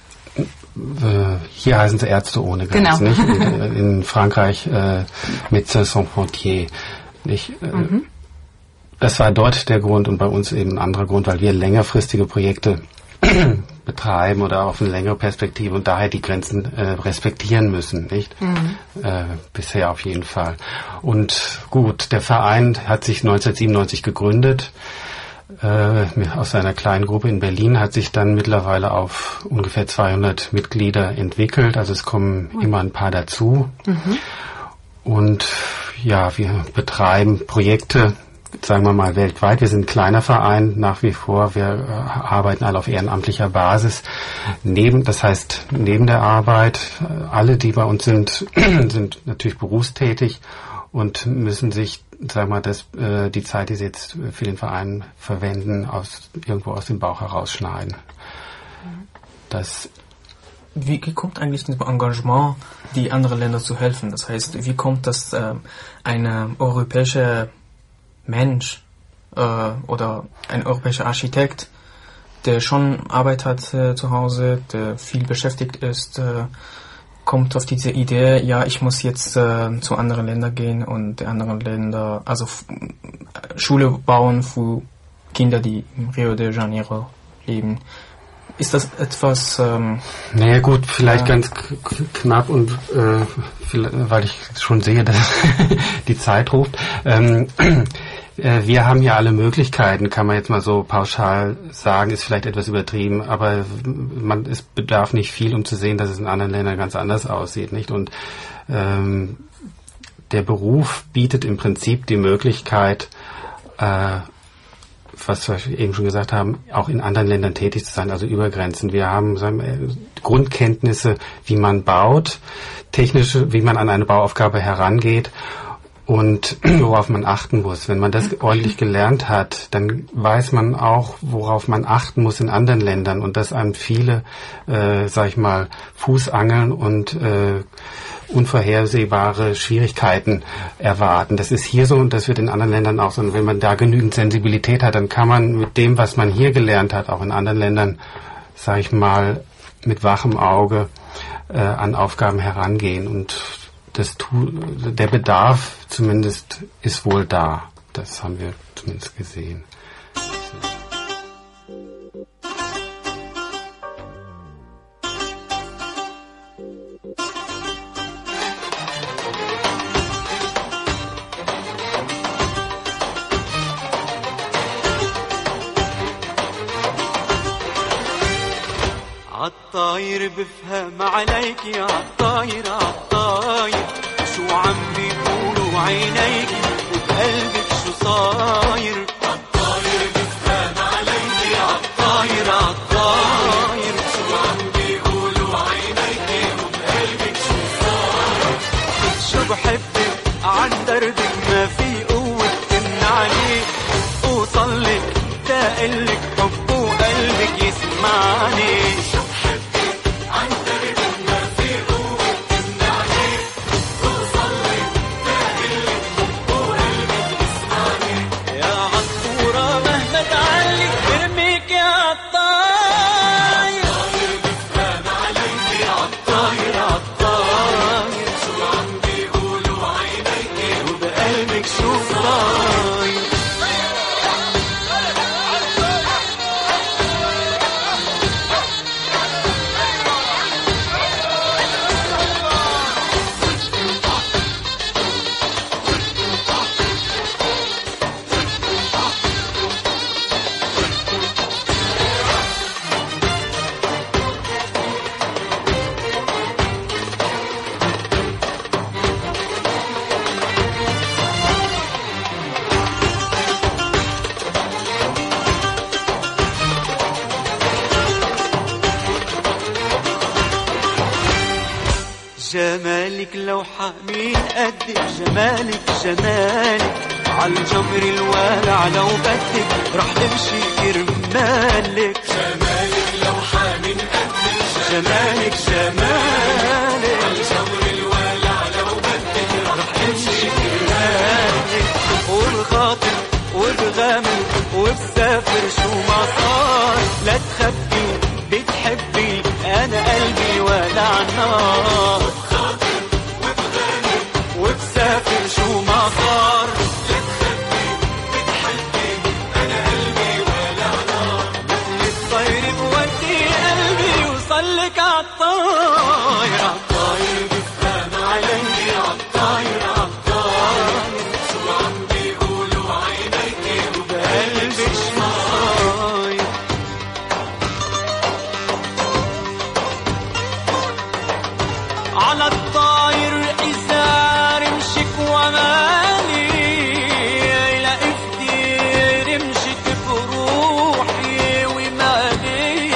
hier heißen sie Ärzte ohne Grenzen, genau. nicht? In, in Frankreich äh, Médecins Sans Frontières, nicht? Äh, mhm. Das war dort der Grund und bei uns eben ein anderer Grund, weil wir längerfristige Projekte betreiben oder auf eine längere Perspektive und daher die Grenzen äh, respektieren müssen, nicht? Mhm. Äh, bisher auf jeden Fall. Und gut, der Verein hat sich neunzehnhundertsiebenundneunzig gegründet. Äh, aus seiner kleinen Gruppe in Berlin hat sich dann mittlerweile auf ungefähr zweihundert Mitglieder entwickelt. Also es kommen mhm. immer ein paar dazu. Mhm. Und ja, wir betreiben Projekte, sagen wir mal, weltweit. Wir sind ein kleiner Verein nach wie vor. Wir äh, arbeiten alle auf ehrenamtlicher Basis. Neben, das heißt, neben der Arbeit, äh, alle, die bei uns sind, sind natürlich berufstätig und müssen sich, sagen wir mal, das, äh, die Zeit, die sie jetzt für den Verein verwenden, aus, irgendwo aus dem Bauch herausschneiden. Das Wie kommt eigentlich das Engagement, die anderen Länder zu helfen? Das heißt, wie kommt das äh, eine europäische Mensch äh, oder ein europäischer Architekt, der schon Arbeit hat äh, zu Hause, der viel beschäftigt ist, äh, kommt auf diese Idee, ja, ich muss jetzt äh, zu anderen Ländern gehen und die anderen Länder, also f- Schule bauen für Kinder, die in Rio de Janeiro leben. Ist das etwas... Ähm, naja gut, vielleicht äh, ganz k- knapp und äh, weil ich schon sehe, dass die Zeit ruft. Ähm, Wir haben ja alle Möglichkeiten, kann man jetzt mal so pauschal sagen, ist vielleicht etwas übertrieben, aber man, es bedarf nicht viel, um zu sehen, dass es in anderen Ländern ganz anders aussieht, nicht? Und ähm, der Beruf bietet im Prinzip die Möglichkeit, äh, was wir eben schon gesagt haben, auch in anderen Ländern tätig zu sein, also über Grenzen. Wir haben sagen wir, Grundkenntnisse, wie man baut, technische, wie man an eine Bauaufgabe herangeht. Und worauf man achten muss. Wenn man das ordentlich gelernt hat, dann weiß man auch, worauf man achten muss in anderen Ländern und dass einem viele, äh, sag ich mal, Fußangeln und äh, unvorhersehbare Schwierigkeiten erwarten. Das ist hier so und das wird in anderen Ländern auch so. Und wenn man da genügend Sensibilität hat, dann kann man mit dem, was man hier gelernt hat, auch in anderen Ländern, sag ich mal, mit wachem Auge äh, an Aufgaben herangehen. Und Das, der Bedarf zumindest ist wohl da. Das haben wir zumindest gesehen. عالطاير بفهم عليك يا عالطاير عالطاير شو عم بيقولوا عينيك وبقلبك شو صاير عالطاير بفهم عليك يا عالطاير عالطاير شو عم بيقولوا عينيك وبقلبك شو صاير شو بحبك عن دردك ما في قوة تمنعني اوصلك تقلك حب وقلبك يسمعني جمالك لو حامين قدك جمالك جمالك عالجمر الوالع لو بدك رح نمشي كرمالك جمالك لو حامين قدك جمالك جمالك عالجمر الوالع لو بدك رح نمشي كرمالك والخاطر وبغامر وبسافر شو ما صار لا تخبي بتحبي انا قلبي ولع نار وبخاطر وبغامر وبسافر شو ما صار لا تخبي بتحبي انا قلبي ولع نار مثل الطير بودي قلبي وصلك عالطاير عالطاير بفهم علي عالطاير عالطاير شو عم بيقولوا عينيكي وبقلبي شو صاير على الطاير إزار مشك ومالي لقفتي رمشك بروحي ومالي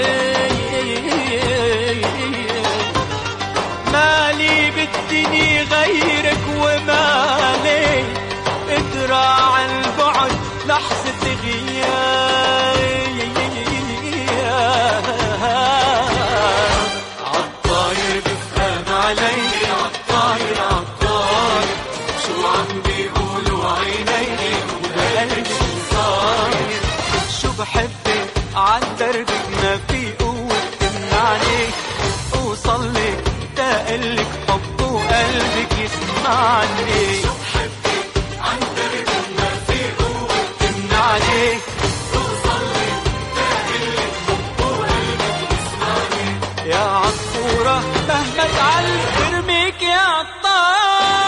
مالي بالدنيا غيرك ومالي ادرع البعد لحظة غياب عالطاير بفهم علي عالطاير عالطاير شو عم بيقولوا عينيكي وبقلبي شو صاير شو بحبك عالدربك ما في قوة تمنعني اوصلك تقلك حب وقلبك يسمعني شو بحبك عالدربك ما في قوة تمنعني اوصلك تقلك حب وقلبك يسمعني يا عصفورة مهما تعلق ارميك يا عالطاير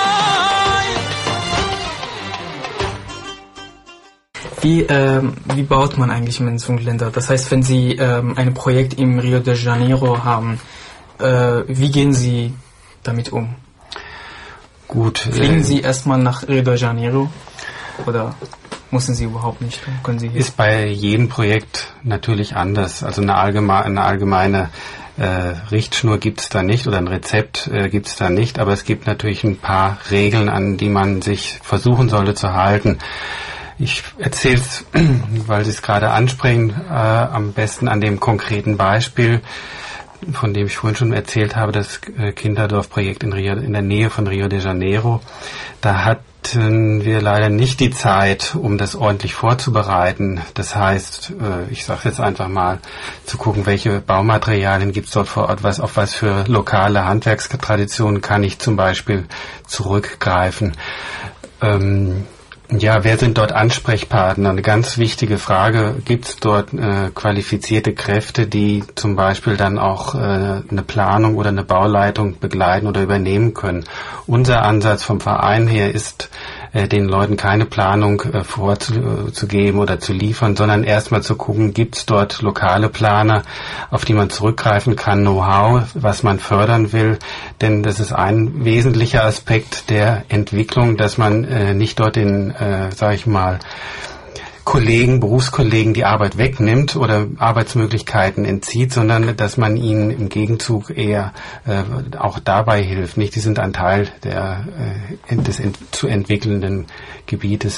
Wie, ähm, wie baut man eigentlich Entwicklungsländer? Das heißt, wenn Sie ähm, ein Projekt im Rio de Janeiro haben, äh, wie gehen Sie damit um? Gut. Fliegen äh, Sie erstmal nach Rio de Janeiro oder müssen Sie überhaupt nicht? Können Sie hier? Ist bei jedem Projekt natürlich anders. Also eine allgemeine, eine allgemeine äh, Richtschnur gibt es da nicht oder ein Rezept äh, gibt es da nicht, aber es gibt natürlich ein paar Regeln, an die man sich versuchen sollte zu halten. Ich erzähle es, weil Sie es gerade ansprechen, äh, am besten an dem konkreten Beispiel, von dem ich vorhin schon erzählt habe, das äh, Kinderdorfprojekt in, Rio, in der Nähe von Rio de Janeiro. Da hatten wir leider nicht die Zeit, um das ordentlich vorzubereiten. Das heißt, äh, ich sage jetzt einfach mal, zu gucken, welche Baumaterialien gibt es dort vor Ort, was, auf was für lokale Handwerkstraditionen kann ich zum Beispiel zurückgreifen. Ähm, Ja, wer sind dort Ansprechpartner? Eine ganz wichtige Frage, gibt es dort äh, qualifizierte Kräfte, die zum Beispiel dann auch äh, eine Planung oder eine Bauleitung begleiten oder übernehmen können? Unser Ansatz vom Verein her ist, äh, den Leuten keine Planung äh, vorzugeben oder zu liefern, sondern erstmal zu gucken, gibt es dort lokale Planer, auf die man zurückgreifen kann, Know-how, was man fördern will. Denn das ist ein wesentlicher Aspekt der Entwicklung, dass man äh, nicht dort den Äh, sage ich mal, Kollegen, Berufskollegen die Arbeit wegnimmt oder Arbeitsmöglichkeiten entzieht, sondern dass man ihnen im Gegenzug eher äh, auch dabei hilft. Nicht, die sind ein Teil der, äh, des ent- zu entwickelnden Gebietes.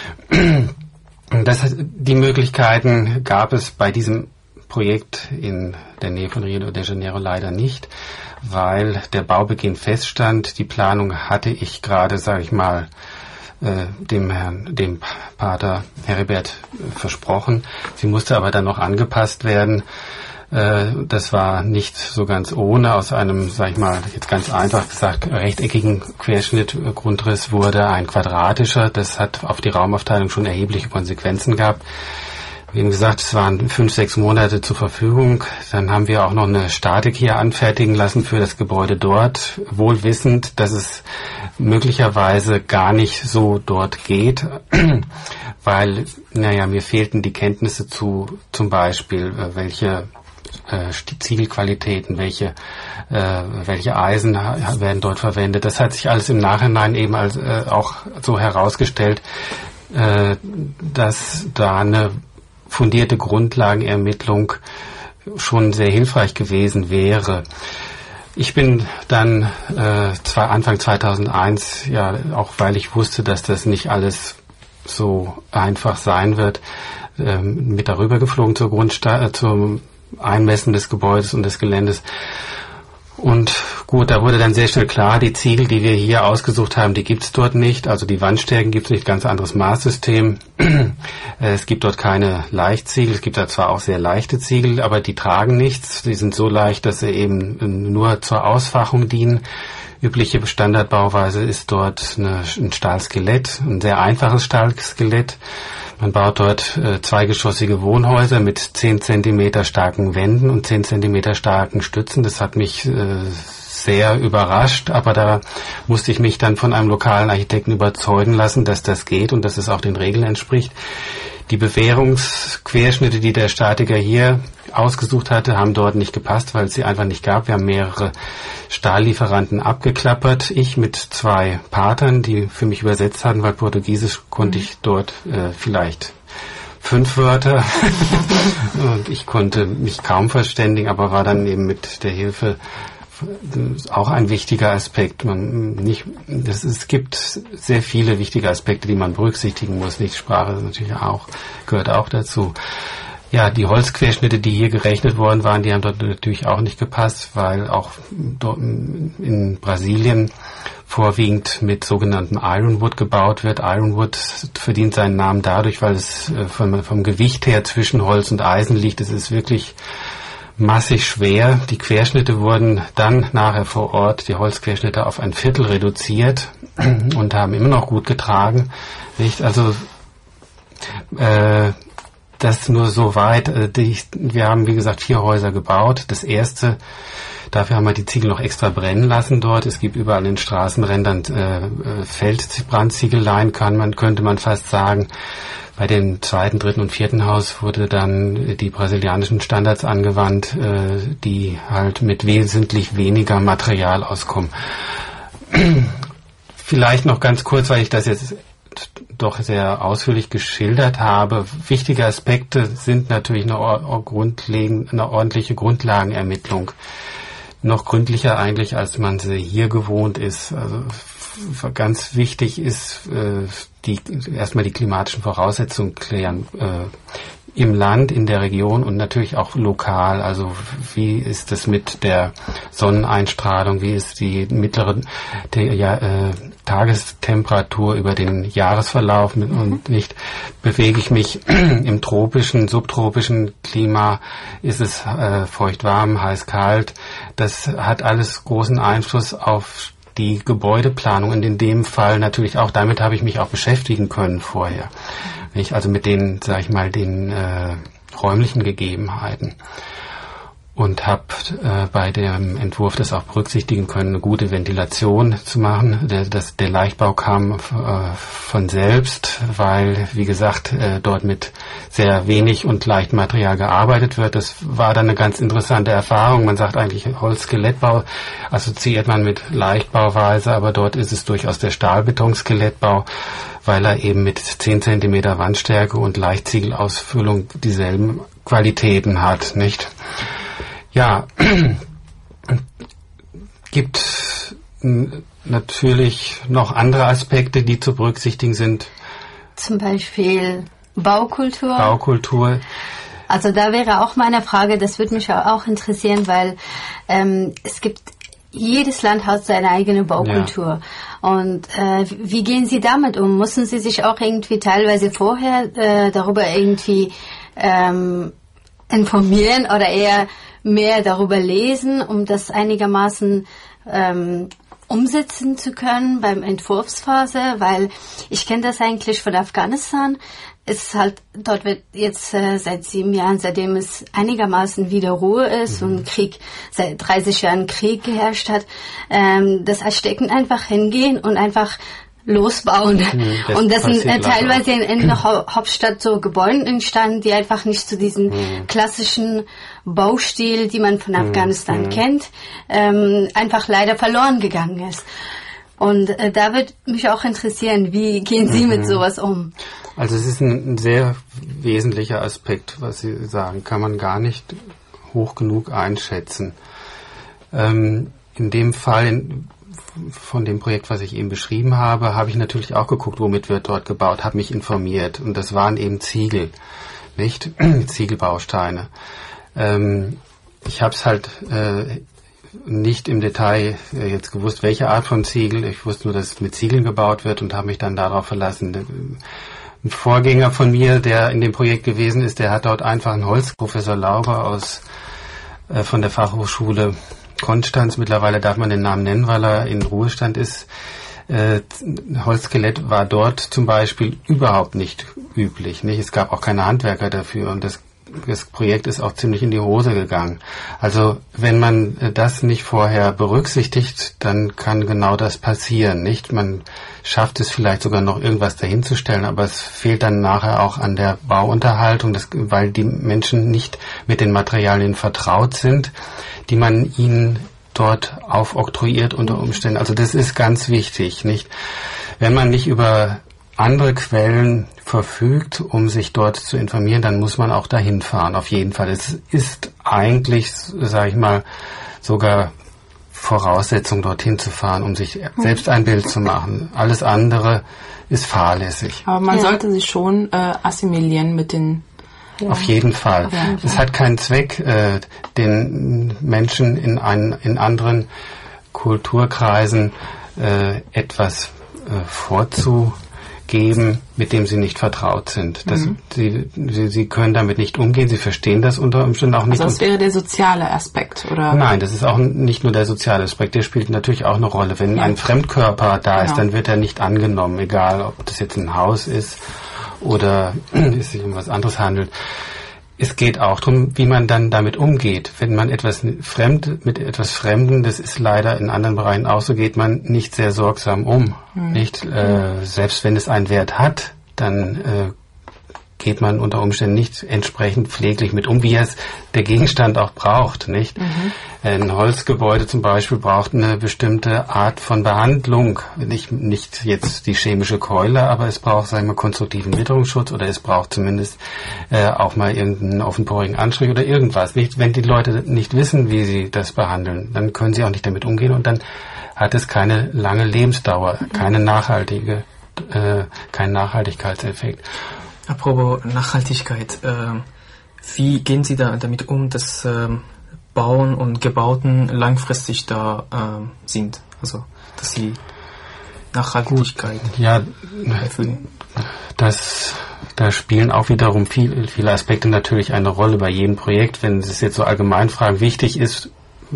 Das, die Möglichkeiten gab es bei diesem Projekt in der Nähe von Rio de Janeiro leider nicht, weil der Baubeginn feststand. Die Planung hatte ich gerade, sage ich mal, dem Herrn, dem Pater Heribert versprochen. Sie musste aber dann noch angepasst werden. Das war nicht so ganz ohne. Aus einem, sag ich mal, jetzt ganz einfach gesagt, rechteckigen Querschnittgrundriss wurde ein quadratischer. Das hat auf die Raumaufteilung schon erhebliche Konsequenzen gehabt. Wie gesagt, es waren fünf, sechs Monate zur Verfügung. Dann haben wir auch noch eine Statik hier anfertigen lassen für das Gebäude dort, wohl wissend, dass es möglicherweise gar nicht so dort geht, weil, naja, mir fehlten die Kenntnisse zu, zum Beispiel, welche äh, Ziegelqualitäten, welche, äh, welche Eisen werden dort verwendet. Das hat sich alles im Nachhinein eben als, äh, auch so herausgestellt, äh, dass da eine fundierte Grundlagenermittlung schon sehr hilfreich gewesen wäre. Ich bin dann äh, zwar Anfang zweitausendeins, ja, auch weil ich wusste, dass das nicht alles so einfach sein wird, äh, mit darüber geflogen zur Grundsta- äh, zum Einmessen des Gebäudes und des Geländes. Und gut, da wurde dann sehr schnell klar, die Ziegel, die wir hier ausgesucht haben, die gibt's dort nicht. Also die Wandstärken gibt's nicht, ganz anderes Maßsystem. Es gibt dort keine Leichtziegel. Es gibt da zwar auch sehr leichte Ziegel, aber die tragen nichts. Die sind so leicht, dass sie eben nur zur Ausfachung dienen. Übliche Standardbauweise ist dort eine, ein Stahlskelett, ein sehr einfaches Stahlskelett. Man baut dort äh, zweigeschossige Wohnhäuser mit zehn Zentimeter starken Wänden und zehn Zentimeter starken Stützen. Das hat mich äh, sehr überrascht, aber da musste ich mich dann von einem lokalen Architekten überzeugen lassen, dass das geht und dass es auch den Regeln entspricht. Die Bewährungsquerschnitte, die der Statiker hier ausgesucht hatte, haben dort nicht gepasst, weil es sie einfach nicht gab. Wir haben mehrere Stahllieferanten abgeklappert. Ich mit zwei Patern, die für mich übersetzt hatten, weil Portugiesisch konnte ich dort äh, vielleicht fünf Wörter und ich konnte mich kaum verständigen, aber war dann eben mit der Hilfe auch ein wichtiger Aspekt. Man nicht, das, es gibt sehr viele wichtige Aspekte, die man berücksichtigen muss. Nicht Sprache natürlich auch, gehört auch dazu. Ja, die Holzquerschnitte, die hier gerechnet worden waren, die haben dort natürlich auch nicht gepasst, weil auch dort in Brasilien vorwiegend mit sogenanntem Ironwood gebaut wird. Ironwood verdient seinen Namen dadurch, weil es vom, vom Gewicht her zwischen Holz und Eisen liegt. Es ist wirklich massig schwer. Die Querschnitte wurden dann nachher vor Ort, die Holzquerschnitte, auf ein Viertel reduziert und haben immer noch gut getragen. Nicht? Also äh, das nur so weit. Äh, die, wir haben, wie gesagt, vier Häuser gebaut. Das erste, dafür haben wir die Ziegel noch extra brennen lassen dort. Es gibt überall in den Straßenrändern äh, Feldbrandziegeleien, kann man, könnte man fast sagen. Bei dem zweiten, dritten und vierten Haus wurde dann die brasilianischen Standards angewandt, äh, die halt mit wesentlich weniger Material auskommen. Vielleicht noch ganz kurz, weil ich das jetzt doch sehr ausführlich geschildert habe. Wichtige Aspekte sind natürlich eine, or- grundlegend, eine ordentliche Grundlagenermittlung. Noch gründlicher eigentlich, als man sie hier gewohnt ist. Also ganz wichtig ist, äh, die, erstmal die klimatischen Voraussetzungen klären. Äh, im Land, in der Region und natürlich auch lokal. Also wie ist es mit der Sonneneinstrahlung? Wie ist die mittlere der, ja, äh, Tagestemperatur über den Jahresverlauf? Mhm. Und nicht bewege ich mich im tropischen, subtropischen Klima? Ist es äh, feucht warm, heiß kalt? Das hat alles großen Einfluss auf die Gebäudeplanung und in dem Fall natürlich auch, damit habe ich mich auch beschäftigen können vorher. Nicht? Also mit den, sag ich mal, den äh, räumlichen Gegebenheiten. Und habe äh, bei dem Entwurf das auch berücksichtigen können, eine gute Ventilation zu machen. Der, das, der Leichtbau kam äh, von selbst, weil, wie gesagt, äh, dort mit sehr wenig und leichtem Material gearbeitet wird. Das war dann eine ganz interessante Erfahrung. Man sagt eigentlich, Holzskelettbau assoziiert man mit Leichtbauweise, aber dort ist es durchaus der Stahlbetonskelettbau, weil er eben mit zehn Zentimeter Wandstärke und Leichtziegelausfüllung dieselben Qualitäten hat, nicht? Ja, gibt natürlich noch andere Aspekte, die zu berücksichtigen sind. Zum Beispiel Baukultur. Baukultur. Also da wäre auch meine Frage, das würde mich auch interessieren, weil ähm, es gibt, jedes Land hat seine eigene Baukultur. Ja. Und äh, wie gehen Sie damit um? Müssen Sie sich auch irgendwie teilweise vorher äh, darüber irgendwie ähm, informieren oder eher mehr darüber lesen, um das einigermaßen ähm, umsetzen zu können beim Entwurfsphase, weil ich kenne das eigentlich von Afghanistan. Es ist halt, dort wird jetzt äh, seit sieben Jahren, seitdem es einigermaßen wieder Ruhe ist mhm. und Krieg, seit dreißig Jahren Krieg geherrscht hat, ähm, dass Architekten einfach hingehen und einfach losbauen. Mhm, das und das sind äh, teilweise in, in der ha- Hauptstadt so Gebäude entstanden, die einfach nicht zu diesem mhm. klassischen Baustil, die man von Afghanistan mhm. kennt, ähm, einfach leider verloren gegangen ist. Und äh, da würde mich auch interessieren, wie gehen Sie mhm. mit sowas um? Also es ist ein, ein sehr wesentlicher Aspekt, was Sie sagen, kann man gar nicht hoch genug einschätzen. Ähm, in dem Fall in, von dem Projekt, was ich eben beschrieben habe, habe ich natürlich auch geguckt, womit wird dort gebaut, habe mich informiert. Und das waren eben Ziegel, nicht Ziegelbausteine. Ähm, ich habe es halt äh, nicht im Detail äh, jetzt gewusst, welche Art von Ziegel. Ich wusste nur, dass es mit Ziegeln gebaut wird und habe mich dann darauf verlassen. Ein Vorgänger von mir, der in dem Projekt gewesen ist, der hat dort einfach einen Holz, Professor Lauber aus äh, von der Fachhochschule Konstanz, mittlerweile darf man den Namen nennen, weil er in Ruhestand ist. Äh, Holzskelett war dort zum Beispiel überhaupt nicht üblich. Nicht? Es gab auch keine Handwerker dafür und das, das Projekt ist auch ziemlich in die Hose gegangen. Also wenn man das nicht vorher berücksichtigt, dann kann genau das passieren. Nicht? Man schafft es vielleicht sogar noch irgendwas dahinzustellen, aber es fehlt dann nachher auch an der Bauunterhaltung, das, weil die Menschen nicht mit den Materialien vertraut sind, die man ihnen dort aufoktroyiert unter Umständen. Also das ist ganz wichtig, nicht? Wenn man nicht über andere Quellen verfügt, um sich dort zu informieren, dann muss man auch dahin fahren, auf jeden Fall. Es ist eigentlich, sage ich mal, sogar Voraussetzung, dorthin zu fahren, um sich selbst ein Bild zu machen. Alles andere ist fahrlässig. Aber man ja. sollte sich schon äh, assimilieren mit den Ja. Auf jeden Fall. Ja. Es hat keinen Zweck, äh, den Menschen in, ein, in anderen Kulturkreisen äh, etwas äh, vorzugeben, mit dem sie nicht vertraut sind. Das, mhm. sie, sie, sie können damit nicht umgehen, sie verstehen das unter Umständen auch nicht. Also das wäre der soziale Aspekt, oder? Nein, das ist auch nicht nur der soziale Aspekt, der spielt natürlich auch eine Rolle. Wenn ja. ein Fremdkörper da genau. ist, dann wird er nicht angenommen, egal ob das jetzt ein Haus ist oder es sich um was anderes handelt. Es geht auch darum, wie man dann damit umgeht. Wenn man etwas fremd, mit etwas Fremden, das ist leider in anderen Bereichen auch so, geht man nicht sehr sorgsam um. Mhm. Nicht, äh, selbst wenn es einen Wert hat, dann äh, geht man unter Umständen nicht entsprechend pfleglich mit um, wie es der Gegenstand auch braucht, nicht? Mhm. Ein Holzgebäude zum Beispiel braucht eine bestimmte Art von Behandlung, nicht, nicht jetzt die chemische Keule, aber es braucht, sagen wir, konstruktiven Witterungsschutz oder es braucht zumindest äh, auch mal irgendeinen offenporigen Anstrich oder irgendwas. Nicht, wenn die Leute nicht wissen, wie sie das behandeln, dann können sie auch nicht damit umgehen und dann hat es keine lange Lebensdauer, keine nachhaltige, äh, keinen Nachhaltigkeitseffekt. Apropos Nachhaltigkeit, äh, wie gehen Sie da damit um, dass äh, Bauen und Gebauten langfristig da äh, sind? Also, dass sie Nachhaltigkeit Gut, ja, erfüllen? Das, da spielen auch wiederum viel, viele Aspekte natürlich eine Rolle bei jedem Projekt. Wenn es jetzt so allgemein fragen, wichtig ist,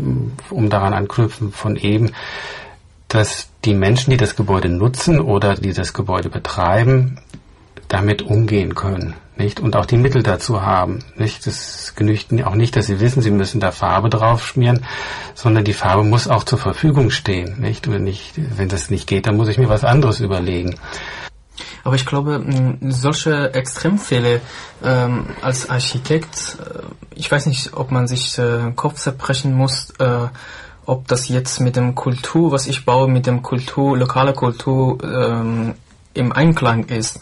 um daran anknüpfen von eben, dass die Menschen, die das Gebäude nutzen oder die das Gebäude betreiben, damit umgehen können, nicht? Und auch die Mittel dazu haben, nicht? Das genügt auch nicht, dass sie wissen, sie müssen da Farbe drauf schmieren, sondern die Farbe muss auch zur Verfügung stehen, nicht? Und nicht, wenn das nicht geht, dann muss ich mir was anderes überlegen. Aber ich glaube, solche Extremfälle ähm, als Architekt, äh, ich weiß nicht, ob man sich äh, den Kopf zerbrechen muss, äh, ob das jetzt mit dem Kultur, was ich baue, mit dem Kultur, lokale Kultur ähm, im Einklang ist.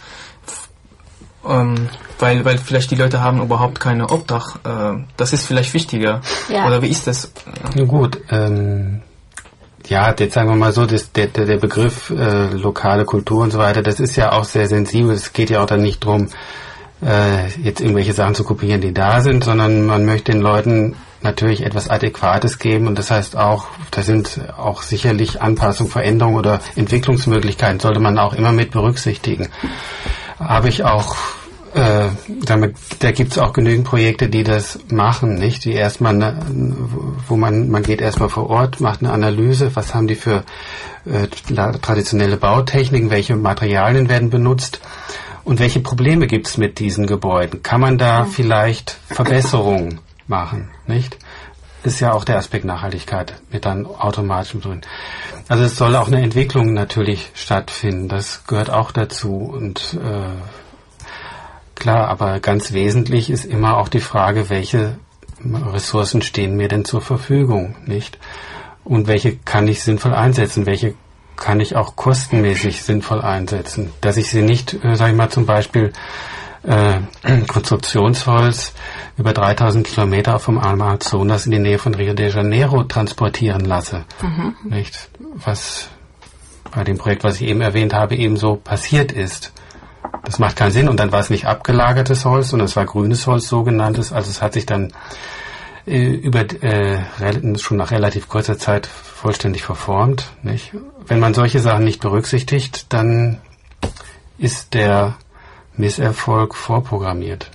Ähm, weil, weil vielleicht die Leute haben überhaupt keine Obdach. Äh, das ist vielleicht wichtiger. Ja. Oder wie ist das? Ja, gut, ähm, ja, jetzt sagen wir mal so, das, der, der Begriff äh, lokale Kultur und so weiter, das ist ja auch sehr sensibel. Es geht ja auch dann nicht darum, äh, jetzt irgendwelche Sachen zu kopieren, die da sind, sondern man möchte den Leuten natürlich etwas Adäquates geben und das heißt auch, da sind auch sicherlich Anpassungen, Veränderungen oder Entwicklungsmöglichkeiten, sollte man auch immer mit berücksichtigen. Habe ich auch, äh, damit, da gibt es auch genügend Projekte, die das machen, nicht? Die erstmal, ne, wo man, man geht erstmal vor Ort, macht eine Analyse, was haben die für äh, traditionelle Bautechniken, welche Materialien werden benutzt und welche Probleme gibt es mit diesen Gebäuden? Kann man da vielleicht Verbesserungen machen, nicht? Ist ja auch der Aspekt Nachhaltigkeit mit dann automatisch drin. Also es soll auch eine Entwicklung natürlich stattfinden, das gehört auch dazu und äh, klar, aber ganz wesentlich ist immer auch die Frage, welche Ressourcen stehen mir denn zur Verfügung, nicht? Und welche kann ich sinnvoll einsetzen, welche kann ich auch kostenmäßig sinnvoll einsetzen, dass ich sie nicht, äh, sag ich mal zum Beispiel, äh, Konstruktionsholz über dreitausend Kilometer vom Amazonas in die Nähe von Rio de Janeiro transportieren lasse. Mhm. Nicht? Was bei dem Projekt, was ich eben erwähnt habe, ebenso passiert ist. Das macht keinen Sinn. Und dann war es nicht abgelagertes Holz, sondern es war grünes Holz, sogenanntes. Also es hat sich dann äh, über äh, schon nach relativ kurzer Zeit vollständig verformt. Nicht? Wenn man solche Sachen nicht berücksichtigt, dann ist der Misserfolg vorprogrammiert.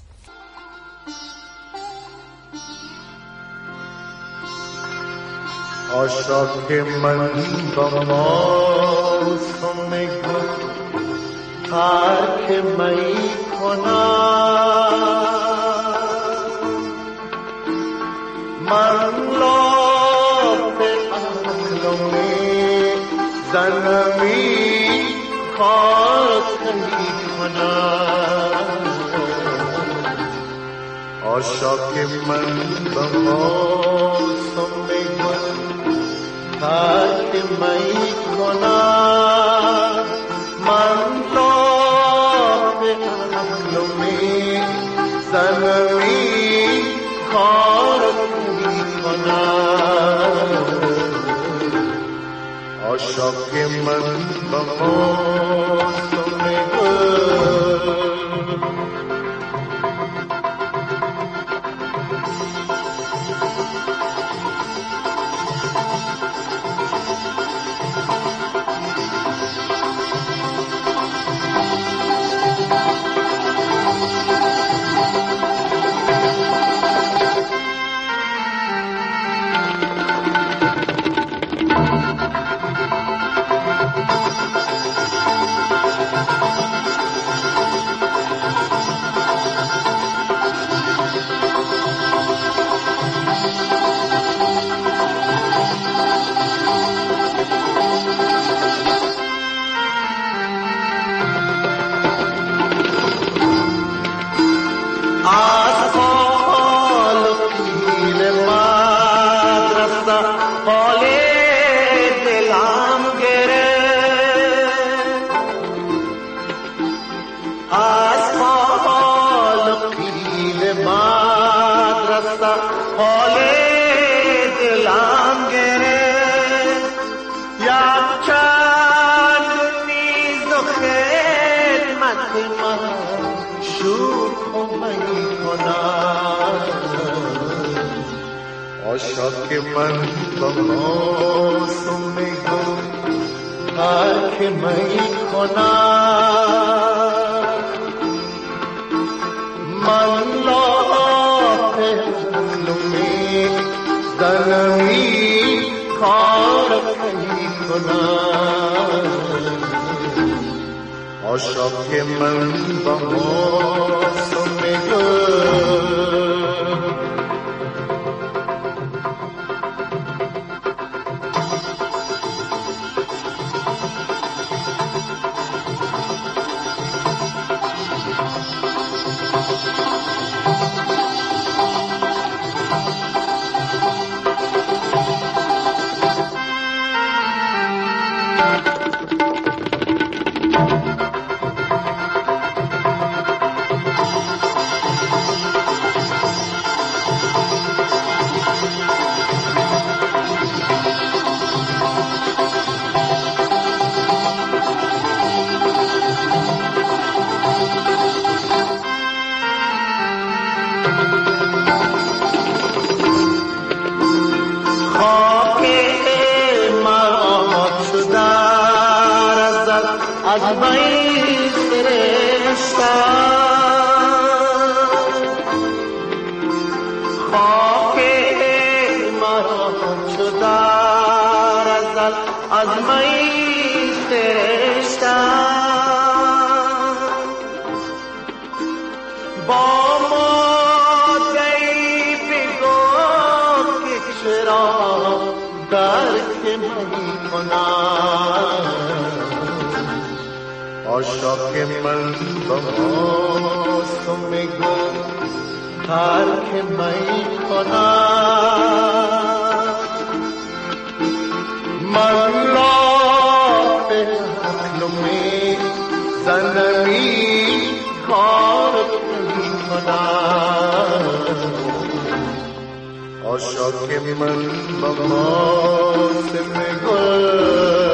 عاشق من با موسم گل ترک می کند من لاف عقل می زنمی کار می کند عاشق من با موسم گل ترک می کند من لاف عقل می زنمی کار می کند عاشق من با موسم گل عاشق من با موسم گل ترک می کند من لاف عقل می زنمی کار می کند عاشق من با موسم گل عاشق من با موسم گل ترک می کند من لاف عقل می زنمی کار عاشق من با موسم گل.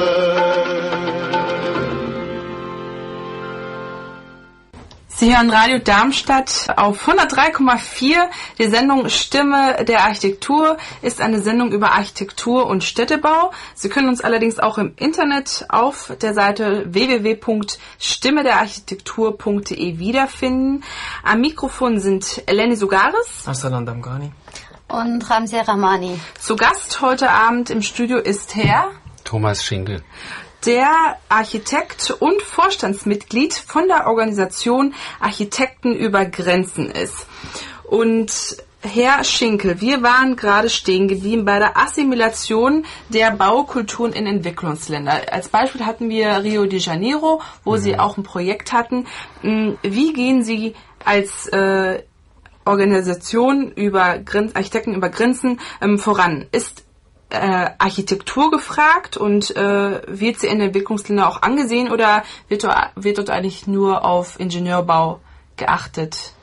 Sie hören Radio Darmstadt auf hundertdrei Komma vier. Die Sendung Stimme der Architektur ist eine Sendung über Architektur und Städtebau. Sie können uns allerdings auch im Internet auf der Seite w w w punkt stimme der architektur punkt d e wiederfinden. Am Mikrofon sind Eleni Sougaris, Arsalan Damghani und Ramsey Rahmani. Zu Gast heute Abend im Studio ist Herr Thomas Schinkel, der Architekt und Vorstandsmitglied von der Organisation Architekten über Grenzen ist. Und Herr Schinkel, wir waren gerade stehen geblieben bei der Assimilation der Baukulturen in Entwicklungsländern. Als Beispiel hatten wir Rio de Janeiro, wo mhm. Sie auch ein Projekt hatten. Wie gehen Sie als äh, Organisation über Grenzen, Architekten über Grenzen ähm, voran? Ist Äh, Architektur gefragt und äh, wird sie in Entwicklungsländern auch angesehen oder wird, wird dort eigentlich nur auf Ingenieurbau geachtet?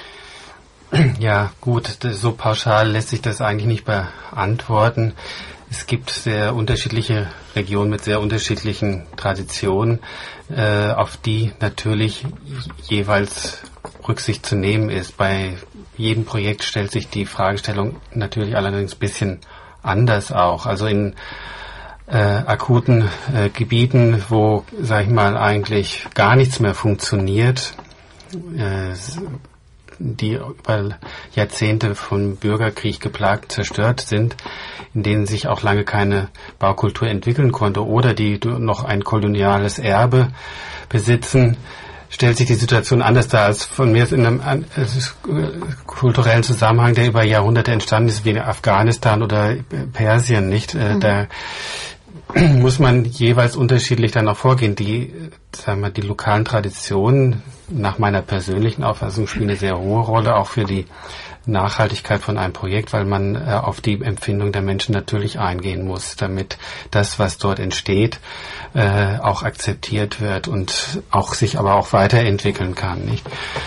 Ja, gut, so pauschal lässt sich das eigentlich nicht beantworten. Es gibt sehr unterschiedliche Regionen mit sehr unterschiedlichen Traditionen, äh, auf die natürlich jeweils Rücksicht zu nehmen ist. Bei jedem Projekt stellt sich die Fragestellung natürlich allerdings ein bisschen anders auch. Also in äh, akuten äh, Gebieten, wo, sag ich mal, eigentlich gar nichts mehr funktioniert, äh, die über Jahrzehnte von Bürgerkrieg geplagt zerstört sind, in denen sich auch lange keine Baukultur entwickeln konnte oder die noch ein koloniales Erbe besitzen, stellt sich die Situation anders dar als von mir in einem äh, kulturellen Zusammenhang, der über Jahrhunderte entstanden ist, wie Afghanistan oder Persien, nicht? Äh, mhm. Da muss man jeweils unterschiedlich dann auch vorgehen. Die, sagen wir, die lokalen Traditionen, nach meiner persönlichen Auffassung, spielen eine sehr hohe Rolle, auch für die Nachhaltigkeit von einem Projekt, weil man äh, auf die Empfindung der Menschen natürlich eingehen muss, damit das, was dort entsteht, äh, auch akzeptiert wird und auch sich aber auch weiterentwickeln kann, nicht?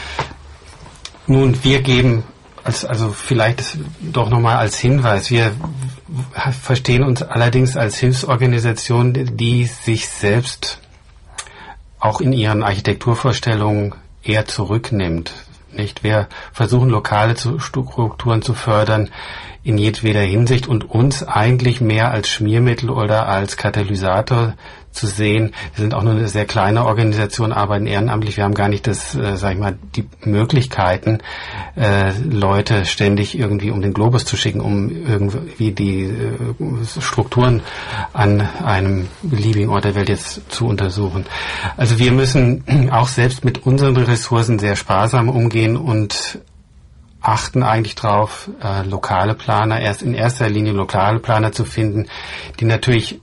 Nun, wir geben, als, also vielleicht doch nochmal als Hinweis, wir verstehen uns allerdings als Hilfsorganisation, die sich selbst auch in ihren Architekturvorstellungen eher zurücknimmt. Nicht? Wir versuchen, lokale Strukturen zu fördern in jedweder Hinsicht und uns eigentlich mehr als Schmiermittel oder als Katalysator zu sehen. Wir sind auch nur eine sehr kleine Organisation, arbeiten ehrenamtlich. Wir haben gar nicht das, äh, sag ich mal, die Möglichkeiten, äh, Leute ständig irgendwie um den Globus zu schicken, um irgendwie die äh, Strukturen an einem beliebigen Ort der Welt jetzt zu untersuchen. Also wir müssen auch selbst mit unseren Ressourcen sehr sparsam umgehen und achten eigentlich drauf, äh, lokale Planer, erst in erster Linie lokale Planer zu finden, die natürlich,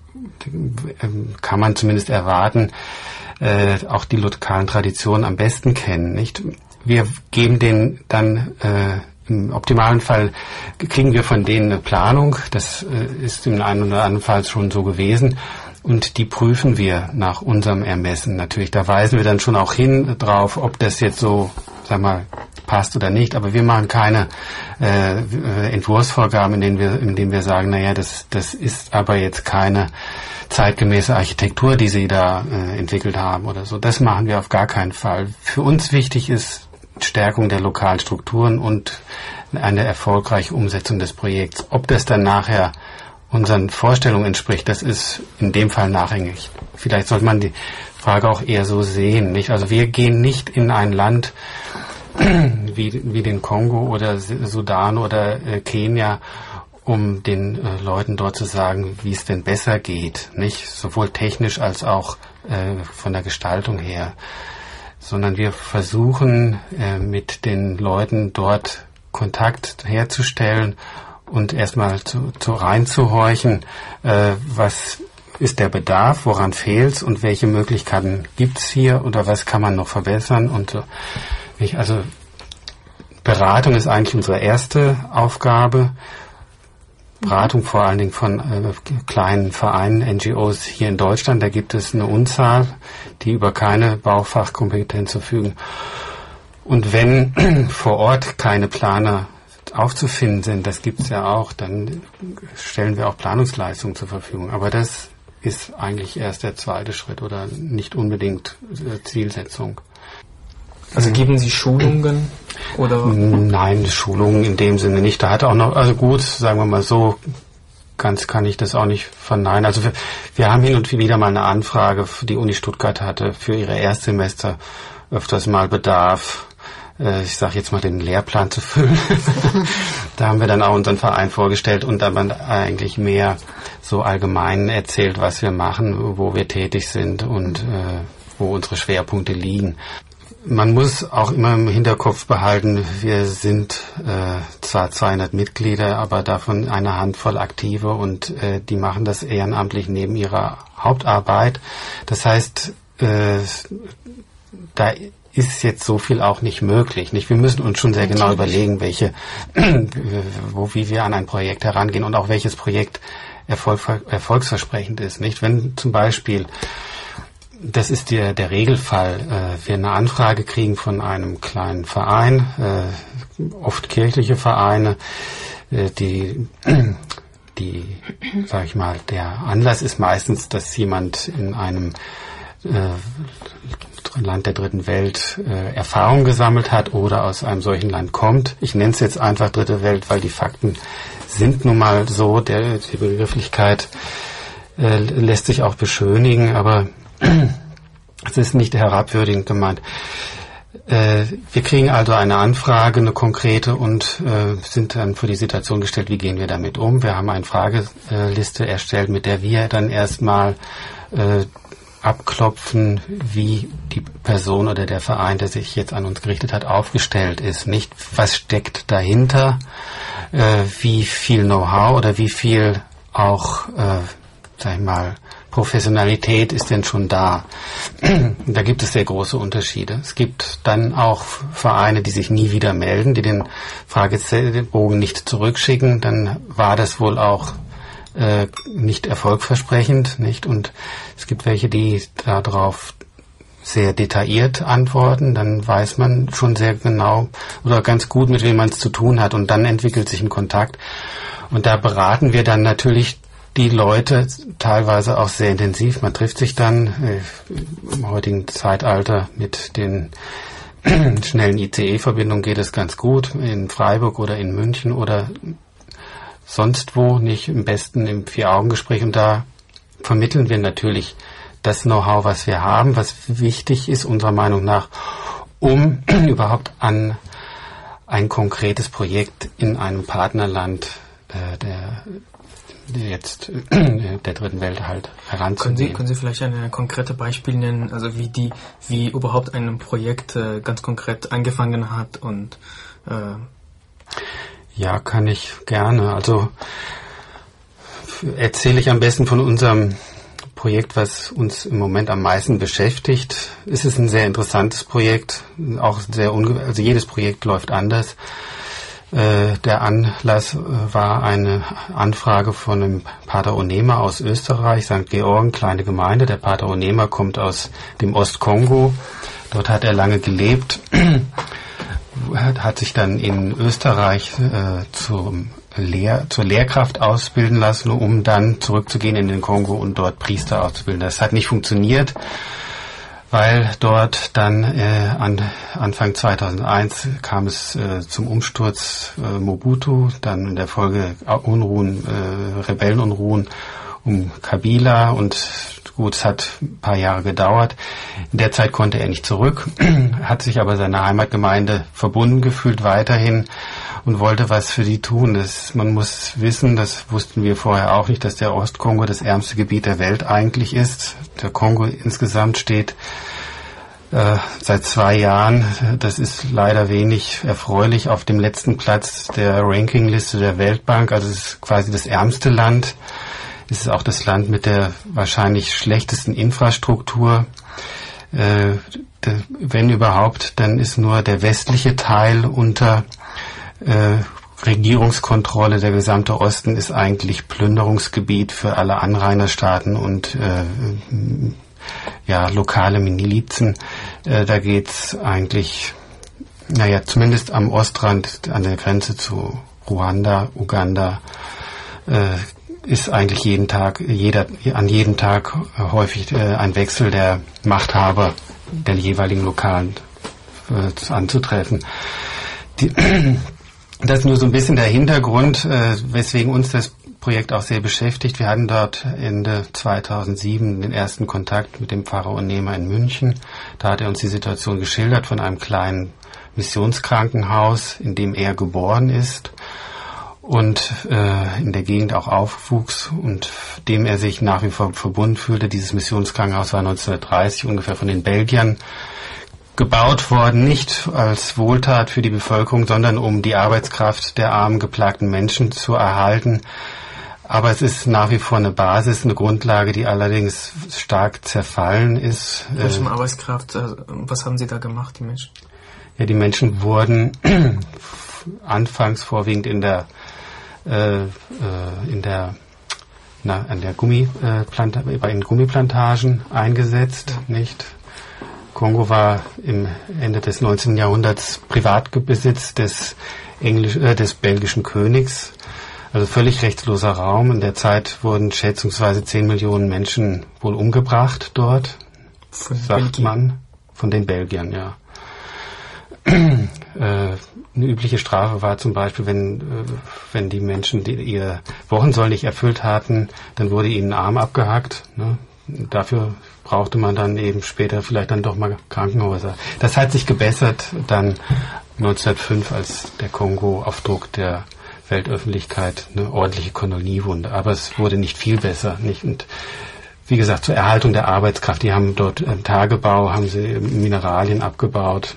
kann man zumindest erwarten, äh, auch die lokalen Traditionen am besten kennen, nicht? Wir geben denen dann, äh, im optimalen Fall kriegen wir von denen eine Planung, das äh, ist im einen oder anderen Fall schon so gewesen, und die prüfen wir nach unserem Ermessen natürlich. Da weisen wir dann schon auch hin drauf, ob das jetzt so, sag mal, passt oder nicht, aber wir machen keine äh, Entwurfsvorgaben, in denen wir, in denen wir sagen, naja, das, das ist aber jetzt keine zeitgemäße Architektur, die Sie da äh, entwickelt haben oder so. Das machen wir auf gar keinen Fall. Für uns wichtig ist Stärkung der lokalen Strukturen und eine erfolgreiche Umsetzung des Projekts. Ob das dann nachher unseren Vorstellungen entspricht, das ist in dem Fall nachhängig. Vielleicht sollte man die Frage auch eher so sehen, nicht? Also wir gehen nicht in ein Land wie, wie den Kongo oder Sudan oder äh, Kenia, um den äh, Leuten dort zu sagen, wie es denn besser geht, nicht? Sowohl technisch als auch äh, von der Gestaltung her. Sondern wir versuchen äh, mit den Leuten dort Kontakt herzustellen und erstmal zu, zu reinzuhorchen, äh, was ist der Bedarf, woran fehlt's und welche Möglichkeiten gibt's hier oder was kann man noch verbessern und so. Ich, also Beratung ist eigentlich unsere erste Aufgabe. Beratung vor allen Dingen von äh, kleinen Vereinen, N G Os hier in Deutschland. Da gibt es eine Unzahl, die über keine Baufachkompetenz verfügen. Und wenn vor Ort keine Planer aufzufinden sind, das gibt's ja auch, dann stellen wir auch Planungsleistungen zur Verfügung. Aber das ist eigentlich erst der zweite Schritt oder nicht unbedingt äh, Zielsetzung. Also geben Sie Schulungen oder? Nein, Schulungen in dem Sinne nicht. Da hat auch noch, also gut, sagen wir mal so, ganz kann ich das auch nicht verneinen. Also wir, wir haben hin und wieder mal eine Anfrage, die Uni Stuttgart hatte für ihre Erstsemester öfters mal Bedarf, äh, ich sage jetzt mal den Lehrplan zu füllen. Da haben wir dann auch unseren Verein vorgestellt und dann eigentlich mehr so allgemein erzählt, was wir machen, wo wir tätig sind und äh, wo unsere Schwerpunkte liegen. Man muss auch immer im Hinterkopf behalten, wir sind äh, zwar zweihundert Mitglieder, aber davon eine Handvoll Aktive und äh, die machen das ehrenamtlich neben ihrer Hauptarbeit. Das heißt, äh, da ist jetzt so viel auch nicht möglich. Nicht? Wir müssen uns schon sehr genau überlegen, welche, wo, wie wir an ein Projekt herangehen und auch welches Projekt erfolg, erfolgsversprechend ist. Nicht? Wenn zum Beispiel, das ist der, der Regelfall, äh, wir eine Anfrage kriegen von einem kleinen Verein, äh, oft kirchliche Vereine, äh, die, die, sag ich mal, der Anlass ist meistens, dass jemand in einem äh, Land der dritten Welt äh, Erfahrung gesammelt hat oder aus einem solchen Land kommt. Ich nenne es jetzt einfach dritte Welt, weil die Fakten sind nun mal so, der, die Begrifflichkeit äh, lässt sich auch beschönigen, aber es ist nicht herabwürdigend gemeint. Äh, wir kriegen also eine Anfrage, eine konkrete und äh, sind dann vor die Situation gestellt, wie gehen wir damit um. Wir haben eine Frageliste erstellt, mit der wir dann erstmal äh, abklopfen, wie die Person oder der Verein, der sich jetzt an uns gerichtet hat, aufgestellt ist. Nicht, was steckt dahinter, äh, wie viel Know-how oder wie viel auch, äh, sag ich mal, Professionalität ist denn schon da. Da gibt es sehr große Unterschiede. Es gibt dann auch Vereine, die sich nie wieder melden, die den Fragebogen nicht zurückschicken. Dann war das wohl auch äh, nicht erfolgversprechend, nicht? Und es gibt welche, die darauf sehr detailliert antworten. Dann weiß man schon sehr genau oder ganz gut, mit wem man es zu tun hat. Und dann entwickelt sich ein Kontakt. Und da beraten wir dann natürlich die Leute teilweise auch sehr intensiv. Man trifft sich dann äh, im heutigen Zeitalter mit den schnellen I C E-Verbindungen geht es ganz gut, in Freiburg oder in München oder sonst wo, nicht im besten im Vier-Augen-Gespräch. Und da vermitteln wir natürlich das Know-how, was wir haben, was wichtig ist unserer Meinung nach, um überhaupt an ein konkretes Projekt in einem Partnerland äh, der jetzt der dritten Welt halt heranzugehen. Können Sie, können Sie vielleicht ein konkretes Beispiel nennen, also wie die, wie überhaupt ein Projekt äh, ganz konkret angefangen hat und äh ja, kann ich gerne. Also erzähle ich am besten von unserem Projekt, was uns im Moment am meisten beschäftigt. Es ist ein sehr interessantes Projekt, auch sehr unge- also jedes Projekt läuft anders. Äh, der Anlass äh, war eine Anfrage von einem Pater Onema aus Österreich, Sankt Georgen, kleine Gemeinde. Der Pater Onema kommt aus dem Ostkongo. Dort hat er lange gelebt, hat sich dann in Österreich äh, zum Lehr- zur Lehrkraft ausbilden lassen, um dann zurückzugehen in den Kongo und dort Priester auszubilden. Das hat nicht funktioniert, weil dort dann äh, an Anfang zweitausendeins kam es äh, zum Umsturz äh, Mobutu, dann in der Folge Unruhen, äh, Rebellenunruhen um Kabila und gut, es hat ein paar Jahre gedauert. In der Zeit konnte er nicht zurück, hat sich aber seiner Heimatgemeinde verbunden gefühlt weiterhin und wollte was für die tun. Das, man muss wissen, das wussten wir vorher auch nicht, dass der Ostkongo das ärmste Gebiet der Welt eigentlich ist. Der Kongo insgesamt steht äh, seit zwei Jahren, das ist leider wenig erfreulich, auf dem letzten Platz der Rankingliste der Weltbank, also es ist quasi das ärmste Land. Es ist auch das Land mit der wahrscheinlich schlechtesten Infrastruktur. Äh, de, wenn überhaupt, dann ist nur der westliche Teil unter äh, Regierungskontrolle. Der gesamte Osten ist eigentlich Plünderungsgebiet für alle Anrainerstaaten und äh, ja, lokale Milizen. Äh, da geht's eigentlich naja, zumindest am Ostrand, an der Grenze zu Ruanda, Uganda, äh, ist eigentlich jeden Tag, jeder, an jedem Tag häufig äh, ein Wechsel der Machthaber der jeweiligen Lokalen äh, anzutreffen. Die, das ist nur so ein bisschen der Hintergrund, äh, weswegen uns das Projekt auch sehr beschäftigt. Wir hatten dort Ende zweitausendsieben den ersten Kontakt mit dem Pfarrer Onnema in München. Da hat er uns die Situation geschildert von einem kleinen Missionskrankenhaus, in dem er geboren ist und äh, in der Gegend auch aufwuchs und dem er sich nach wie vor verbunden fühlte. Dieses Missionskrankenhaus war neunzehnhundertdreißig ungefähr von den Belgiern gebaut worden, nicht als Wohltat für die Bevölkerung, sondern um die Arbeitskraft der armen, geplagten Menschen zu erhalten. Aber es ist nach wie vor eine Basis, eine Grundlage, die allerdings stark zerfallen ist. Welche Arbeitskraft? Was haben Sie da gemacht, die Menschen? Ja, die Menschen wurden anfangs vorwiegend in der äh, in der na, an der Gummiplant bei den Gummiplantagen eingesetzt, ja. Nicht? Kongo war im Ende des neunzehnten Jahrhunderts Privatbesitz des Englisch, äh, des belgischen Königs. Also völlig rechtsloser Raum. In der Zeit wurden schätzungsweise zehn Millionen Menschen wohl umgebracht dort, von sagt Belgien. man. Von den Belgiern, ja. äh, eine übliche Strafe war zum Beispiel, wenn, äh, wenn die Menschen die ihr Wochensoll nicht erfüllt hatten, dann wurde ihnen ein Arm abgehackt. Ne? Dafür brauchte man dann eben später vielleicht dann doch mal Krankenhäuser. Das hat sich gebessert dann neunzehnhundertfünf, als der Kongo auf Druck der Weltöffentlichkeit eine ordentliche Kolonie wurde. Aber es wurde nicht viel besser. Nicht? Und wie gesagt, zur Erhaltung der Arbeitskraft, die haben dort im Tagebau, haben sie Mineralien abgebaut.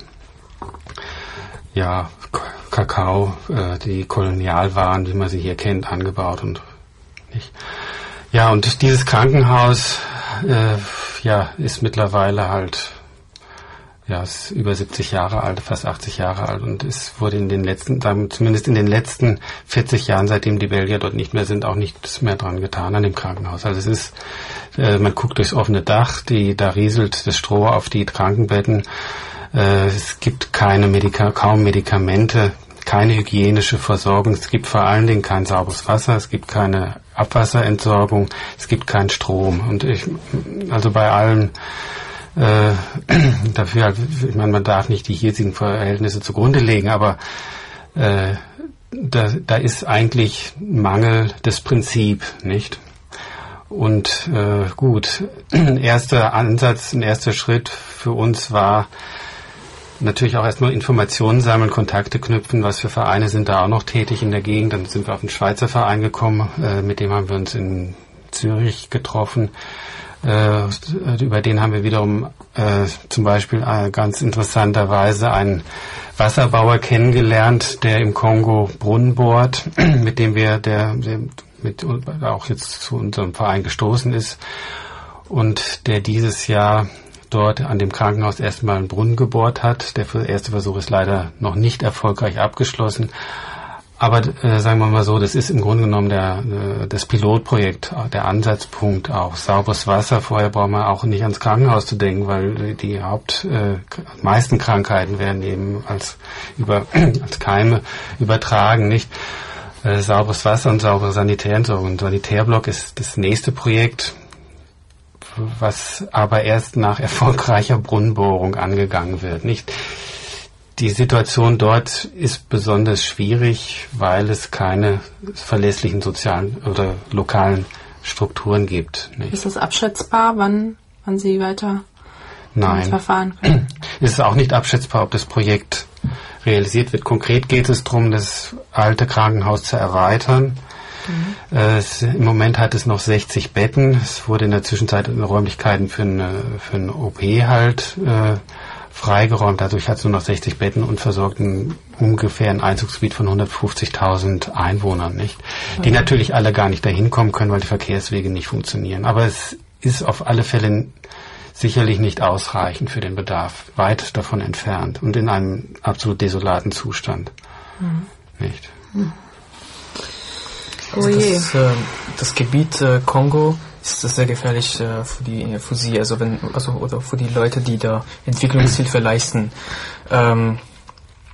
Ja, Kakao, äh, die Kolonialwaren, wie man sie hier kennt, angebaut und nicht. Ja, und dieses Krankenhaus, äh, ja, ist mittlerweile halt, ja, ist über siebzig Jahre alt, fast achtzig Jahre alt und es wurde in den letzten, zumindest in den letzten vierzig Jahren, seitdem die Belgier dort nicht mehr sind, auch nichts mehr dran getan an dem Krankenhaus. Also es ist, äh, man guckt durchs offene Dach, die, da rieselt das Stroh auf die Krankenbetten, äh, es gibt keine Medika, kaum Medikamente, keine hygienische Versorgung, es gibt vor allen Dingen kein sauberes Wasser, es gibt keine Abwasserentsorgung, es gibt keinen Strom und ich, also bei allen Äh, dafür, ich meine, man darf nicht die hiesigen Verhältnisse zugrunde legen, aber äh, da, da ist eigentlich Mangel des Prinzip, nicht? Und äh, gut, ein erster Ansatz, ein erster Schritt für uns war natürlich auch erstmal Informationen sammeln, Kontakte knüpfen, was für Vereine sind da auch noch tätig in der Gegend. Dann sind wir auf einen Schweizer Verein gekommen, äh, mit dem haben wir uns in Zürich getroffen. Äh, über den haben wir wiederum äh, zum Beispiel äh, ganz interessanterweise einen Wasserbauer kennengelernt, der im Kongo Brunnen bohrt, mit dem wir der, der mit auch jetzt zu unserem Verein gestoßen ist und der dieses Jahr dort an dem Krankenhaus erstmal einen Brunnen gebohrt hat. Der erste Versuch ist leider noch nicht erfolgreich abgeschlossen. Aber äh, sagen wir mal so, das ist im Grunde genommen der, äh, das Pilotprojekt, der Ansatzpunkt auch. Sauberes Wasser, vorher braucht man auch nicht ans Krankenhaus zu denken, weil die Haupt, äh, meisten Krankheiten werden eben als, über, als Keime übertragen, nicht? Äh, sauberes Wasser und saubere Sanitärentsorgung. Und Sanitärblock ist das nächste Projekt, was aber erst nach erfolgreicher Brunnenbohrung angegangen wird, nicht? Die Situation dort ist besonders schwierig, weil es keine verlässlichen sozialen oder lokalen Strukturen gibt. Nicht? Ist das abschätzbar, wann, wann Sie weiter Nein. verfahren können? Es ist auch nicht abschätzbar, ob das Projekt realisiert wird. Konkret geht es darum, das alte Krankenhaus zu erweitern. Mhm. Äh, es, im Moment hat es noch sechzig Betten. Es wurde in der Zwischenzeit Räumlichkeiten für eine, für eine O P halt äh, freigeräumt. Dadurch hat es nur noch sechzig Betten und versorgt ein, ungefähr ein Einzugsgebiet von hundertfünfzigtausend Einwohnern, nicht? Die mhm. natürlich alle gar nicht dahin kommen können, weil die Verkehrswege nicht funktionieren. Aber es ist auf alle Fälle sicherlich nicht ausreichend für den Bedarf. Weit davon entfernt und in einem absolut desolaten Zustand. Mhm. Nicht? Mhm. Also das, äh, das Gebiet äh, Kongo ist das sehr gefährlich äh, für die für Sie, also wenn also oder für die Leute, die da Entwicklungshilfe leisten. Ähm,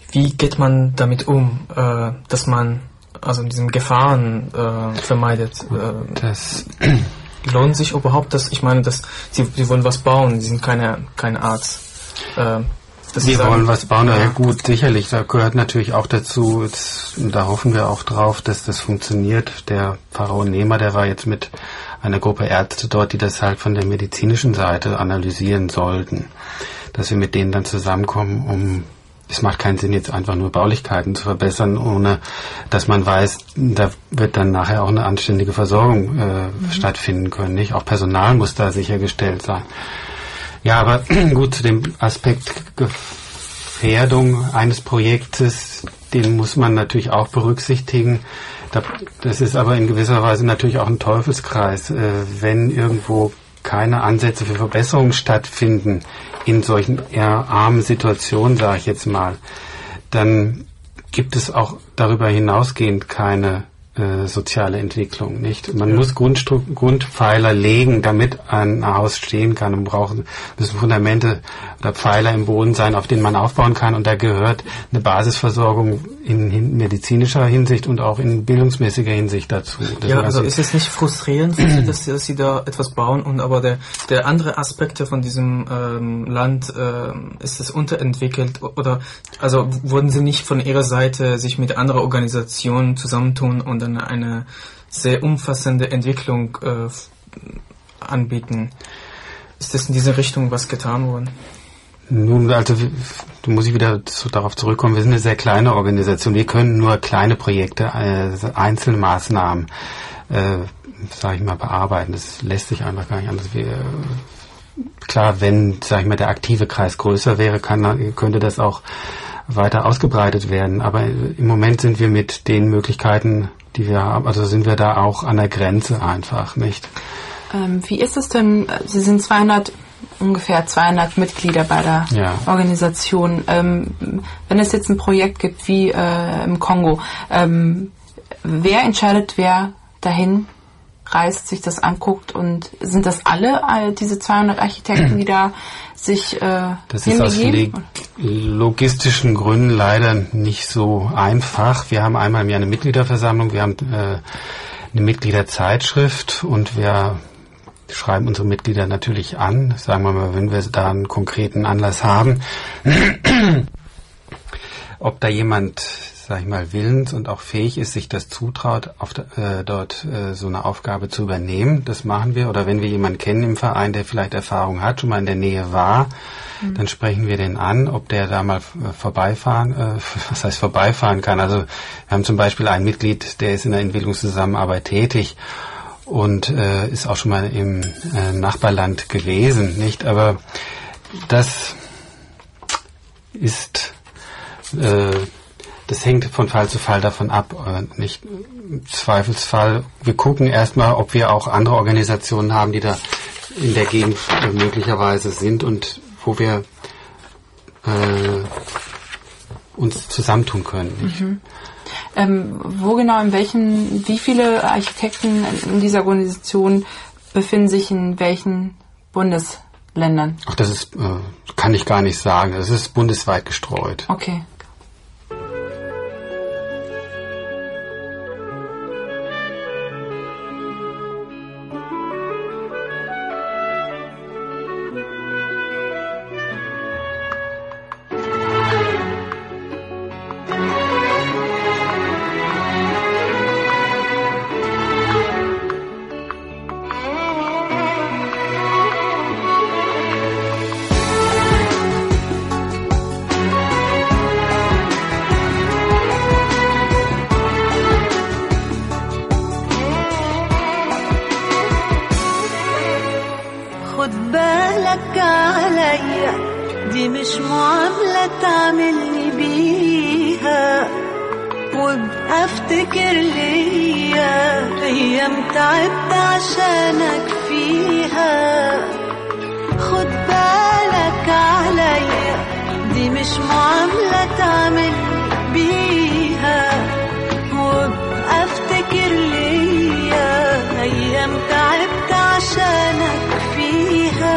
wie geht man damit um, äh, dass man also diesen Gefahren äh, vermeidet? Äh, das lohnt sich überhaupt das? Ich meine, dass sie, sie wollen was bauen, sie sind keine, kein Arzt. Äh, wir sagen, wollen was bauen, ja. Ja gut, sicherlich. Da gehört natürlich auch dazu, das, da hoffen wir auch drauf, dass das funktioniert. Der Pharao Nehmer, der war jetzt mit einer Gruppe Ärzte dort, die das halt von der medizinischen Seite analysieren sollten. Dass wir mit denen dann zusammenkommen, um, es macht keinen Sinn, jetzt einfach nur Baulichkeiten zu verbessern, ohne dass man weiß, da wird dann nachher auch eine anständige Versorgung äh, mhm. stattfinden können. Nicht? Auch Personal muss da sichergestellt sein. Ja, aber gut, zu dem Aspekt Gefährdung eines Projektes, den muss man natürlich auch berücksichtigen. Das ist aber in gewisser Weise natürlich auch ein Teufelskreis. Wenn irgendwo keine Ansätze für Verbesserung stattfinden, in solchen eher armen Situationen, sage ich jetzt mal, dann gibt es auch darüber hinausgehend keine äh, soziale Entwicklung, nicht? Man ja. muss Grundstru- Grundpfeiler legen, damit ein Haus stehen kann, und brauchen müssen Fundamente oder Pfeiler im Boden sein, auf denen man aufbauen kann, und da gehört eine Basisversorgung in, in medizinischer Hinsicht und auch in bildungsmäßiger Hinsicht dazu. Das ja, also ist es nicht frustrierend für Sie, dass, dass Sie da etwas bauen, und aber der, der andere Aspekte von diesem ähm, Land, äh, ist es unterentwickelt, oder also wurden Sie nicht von Ihrer Seite sich mit anderen Organisationen zusammentun und dann eine sehr umfassende Entwicklung äh, anbieten? Ist das in diese Richtung was getan worden? Nun, also du muss ich wieder zu, darauf zurückkommen, wir sind eine sehr kleine Organisation. Wir können nur kleine Projekte, äh, einzelne Maßnahmen, äh, sage ich mal, bearbeiten. Das lässt sich einfach gar nicht anders. Wir, klar, wenn, sage ich mal, der aktive Kreis größer wäre, kann, könnte das auch weiter ausgebreitet werden. Aber im Moment sind wir mit den Möglichkeiten, die wir haben, also sind wir da auch an der Grenze einfach, nicht? Ähm, wie ist es denn? Sie sind zweihundert ungefähr zweihundert Mitglieder bei der ja. Organisation. Ähm, wenn es jetzt ein Projekt gibt wie äh, im Kongo, ähm, wer entscheidet, wer dahin reist, sich das anguckt, und sind das alle, all diese zweihundert Architekten, die da sich äh, das ist aus leg- logistischen Gründen leider nicht so einfach. Wir haben einmal im Jahr eine Mitgliederversammlung, wir haben äh, eine Mitgliederzeitschrift, und wir schreiben unsere Mitglieder natürlich an, sagen wir mal, wenn wir da einen konkreten Anlass haben. Ob da jemand, sag ich mal, willens und auch fähig ist, sich das zutraut, auf äh, dort äh, so eine Aufgabe zu übernehmen, das machen wir. Oder wenn wir jemanden kennen im Verein, der vielleicht Erfahrung hat, schon mal in der Nähe war, mhm. dann sprechen wir den an, ob der da mal äh, vorbeifahren, äh, was heißt vorbeifahren kann. Also wir haben zum Beispiel ein Mitglied, der ist in der Entwicklungszusammenarbeit tätig und äh, ist auch schon mal im äh, Nachbarland gewesen, nicht? Aber das ist, äh, das hängt von Fall zu Fall davon ab, äh, nicht? Im Zweifelsfall, wir gucken erstmal, ob wir auch andere Organisationen haben, die da in der Gegend äh, möglicherweise sind und wo wir äh, uns zusammentun können, nicht? Mhm. Ähm, wo genau, in welchen, wie viele Architekten in dieser Organisation befinden sich in welchen Bundesländern? Ach, das ist, äh, kann ich gar nicht sagen. Das ist bundesweit gestreut. Okay.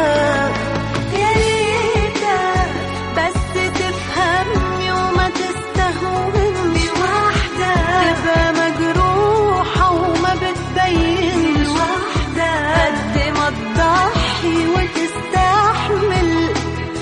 بس تفهمني وما تستنى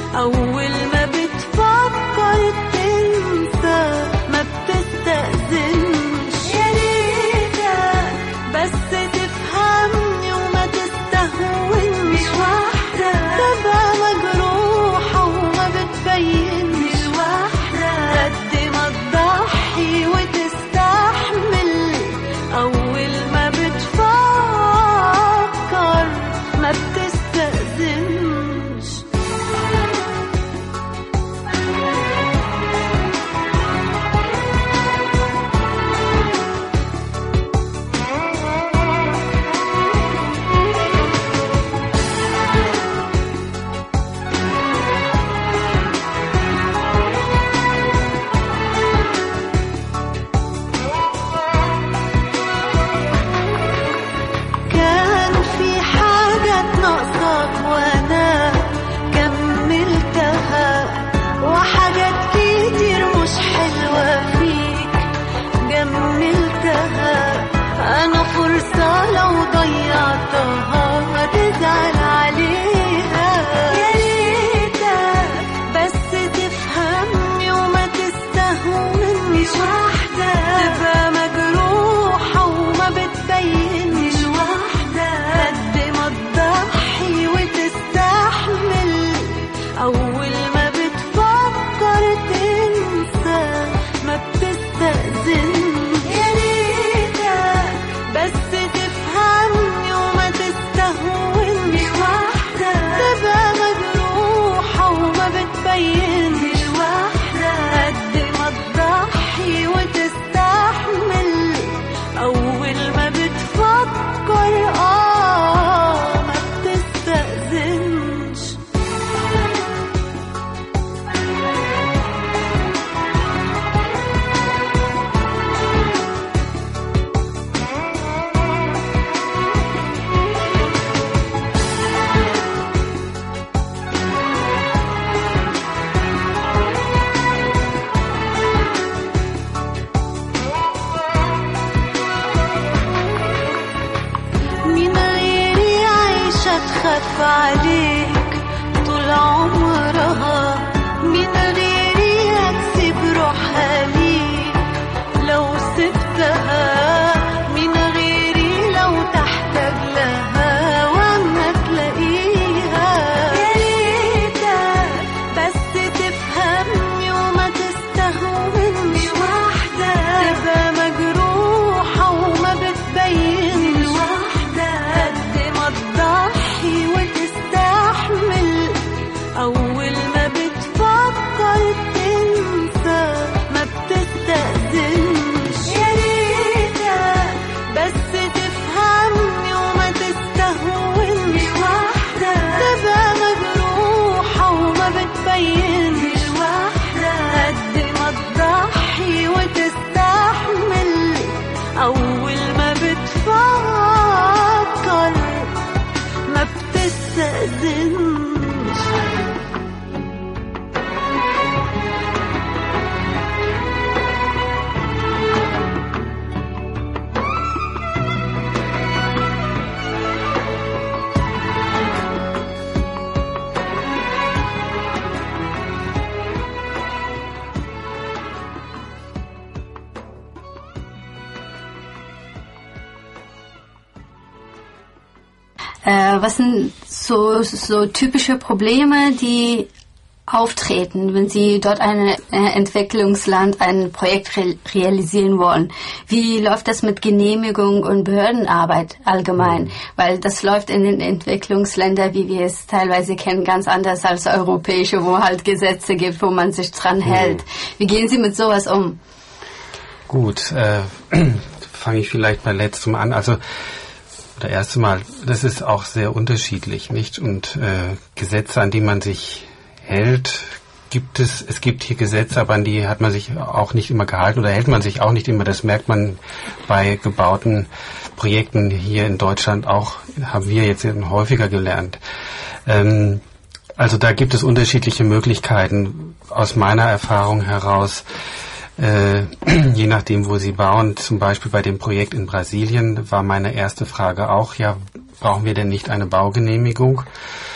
أول ما بتفكر تنسى ما بتستأذنش. يا ريتك بس تفهمني وما تستهونش. واحدة تبقى مجروحة وما بتبينش. واحدة قد ما تضحي وتستحمل أول ما بتفكر ما بتستأذنش. كان في حاجة ناقصاك وأنا كملتها، وحاجات كتير مش حلوة فيك جملتها. أنا فرصة لو ضيعتها هتزعل عليها. يا ريتك بس تفهمني وما تستهونش. واحدة تبقى مجروحة وما بتبينش. واحدة قد ما تضحي وتستحمل أول ما بتفكر تنسى ما بتستأذنش. يا ريتك بس تفهمني وما تستهونش. واحدة تبقى مجروحة وما بتبينش. واحدة قد ما تضحي وتستحمل أول ما بتفكر آه ما بتستأذنش. مين غيري عايشة تخاف عليك طول عمرها؟ مين غيري هتسيب روحها ليك لو سبتها؟ مين غيري لو تحتاج لها وما تلاقيها؟ يا ريتك بس تفهمني وما تستهونش. واحدة تبقى مجروحة وما بتبينش. واحدة قد ما تضحي وتستحمل أول ما بتفكر تنسى ما بتستأذنش. يا ريتك بس تفهمني وما تستهونش. واحدة تبقى مجروحة وما بتبينش. واحدة قد ما تضحي وتستحمل أول ما بتفكر ما بتستأذنش. Äh, was sind so, so typische Probleme, die auftreten, wenn Sie dort ein äh, Entwicklungsland ein Projekt re realisieren wollen? Wie läuft das mit Genehmigung und Behördenarbeit allgemein? Mhm. Weil das läuft in den Entwicklungsländern, wie wir es teilweise kennen, ganz anders als europäische, wo halt Gesetze gibt, wo man sich dran mhm. hält. Wie gehen Sie mit sowas um? Gut, äh, fange ich vielleicht bei letztem an. Also oder erst einmal, das ist auch sehr unterschiedlich, nicht? Und äh, Gesetze, an die man sich hält, gibt es, es gibt hier Gesetze, aber an die hat man sich auch nicht immer gehalten oder hält man sich auch nicht immer. Das merkt man bei gebauten Projekten hier in Deutschland auch, haben wir jetzt häufiger gelernt. Ähm, also da gibt es unterschiedliche Möglichkeiten aus meiner Erfahrung heraus. Äh, je nachdem, wo Sie bauen, zum Beispiel bei dem Projekt in Brasilien, war meine erste Frage auch, ja, brauchen wir denn nicht eine Baugenehmigung?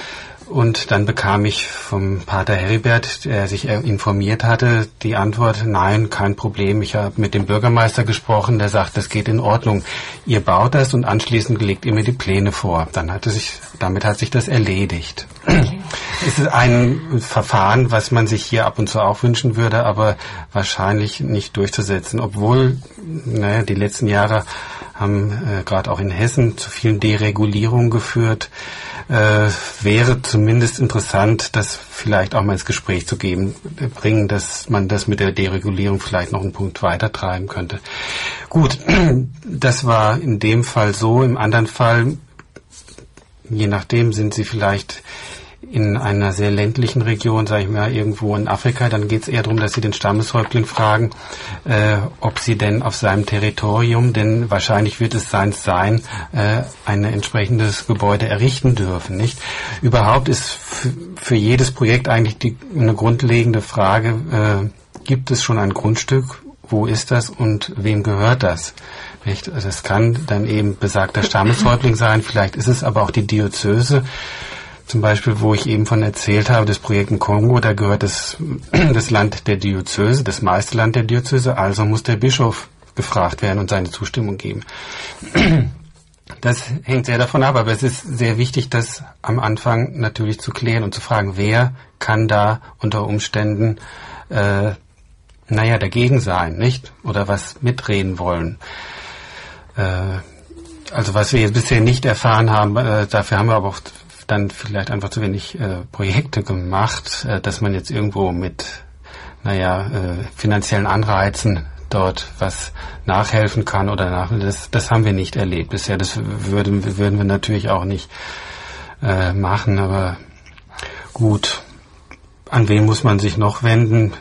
Und dann bekam ich vom Pater Heribert, der sich informiert hatte, die Antwort, nein, kein Problem. Ich habe mit dem Bürgermeister gesprochen, der sagt, das geht in Ordnung. Ihr baut das und anschließend legt ihr mir die Pläne vor. Dann hatte sich, damit hat sich das erledigt. Okay. Es ist ein Verfahren, was man sich hier ab und zu auch wünschen würde, aber wahrscheinlich nicht durchzusetzen. Obwohl, naja, die letzten Jahre haben äh, gerade auch in Hessen zu vielen Deregulierungen geführt. Äh, wäre zumindest interessant, das vielleicht auch mal ins Gespräch zu geben, äh, bringen, dass man das mit der Deregulierung vielleicht noch einen Punkt weiter treiben könnte. Gut, das war in dem Fall so. Im anderen Fall, je nachdem, sind Sie vielleicht in einer sehr ländlichen Region, sage ich mal, irgendwo in Afrika, dann geht es eher darum, dass Sie den Stammeshäuptling fragen, äh, ob Sie denn auf seinem Territorium, denn wahrscheinlich wird es seins sein, äh, ein entsprechendes Gebäude errichten dürfen, nicht? Überhaupt ist f- für jedes Projekt eigentlich die, eine grundlegende Frage, äh, gibt es schon ein Grundstück, wo ist das und wem gehört das? Nicht? Also es kann dann eben besagter Stammeshäuptling sein, vielleicht ist es aber auch die Diözese, zum Beispiel, wo ich eben von erzählt habe, das Projekt in Kongo, da gehört das, das Land der Diözese, das meiste Land der Diözese, also muss der Bischof gefragt werden und seine Zustimmung geben. Das hängt sehr davon ab, aber es ist sehr wichtig, das am Anfang natürlich zu klären und zu fragen, wer kann da unter Umständen, äh, naja, dagegen sein, nicht? Oder was mitreden wollen. Äh, also was wir jetzt bisher nicht erfahren haben, äh, dafür haben wir aber auch dann vielleicht einfach zu wenig äh, Projekte gemacht, äh, dass man jetzt irgendwo mit, naja, äh, finanziellen Anreizen dort was nachhelfen kann oder nach, das, das haben wir nicht erlebt bisher. Das würden, würden wir natürlich auch nicht äh, machen, aber gut. An wen muss man sich noch wenden?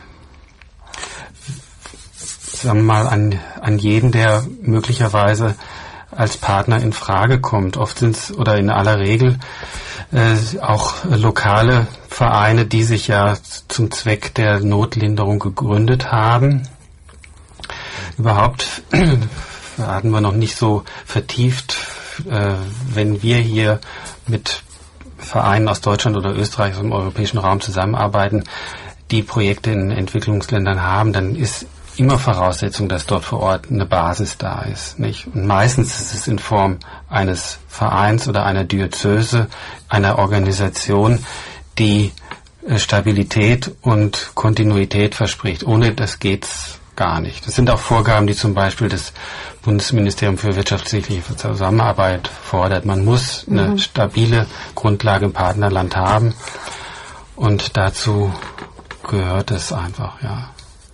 Sagen wir mal an, an jeden, der möglicherweise als Partner in Frage kommt. Oft sind es, oder in aller Regel, äh, auch lokale Vereine, die sich ja zum Zweck der Notlinderung gegründet haben. Überhaupt hatten wir noch nicht so vertieft, äh, wenn wir hier mit Vereinen aus Deutschland oder Österreich, aus dem europäischen Raum zusammenarbeiten, die Projekte in Entwicklungsländern haben, dann ist immer Voraussetzung, dass dort vor Ort eine Basis da ist, nicht? Und meistens ist es in Form eines Vereins oder einer Diözese, einer Organisation, die Stabilität und Kontinuität verspricht. Ohne das geht's gar nicht. Das sind auch Vorgaben, die zum Beispiel das Bundesministerium für wirtschaftliche Zusammenarbeit fordert. Man muss eine mhm. stabile Grundlage im Partnerland haben und dazu gehört es einfach, ja.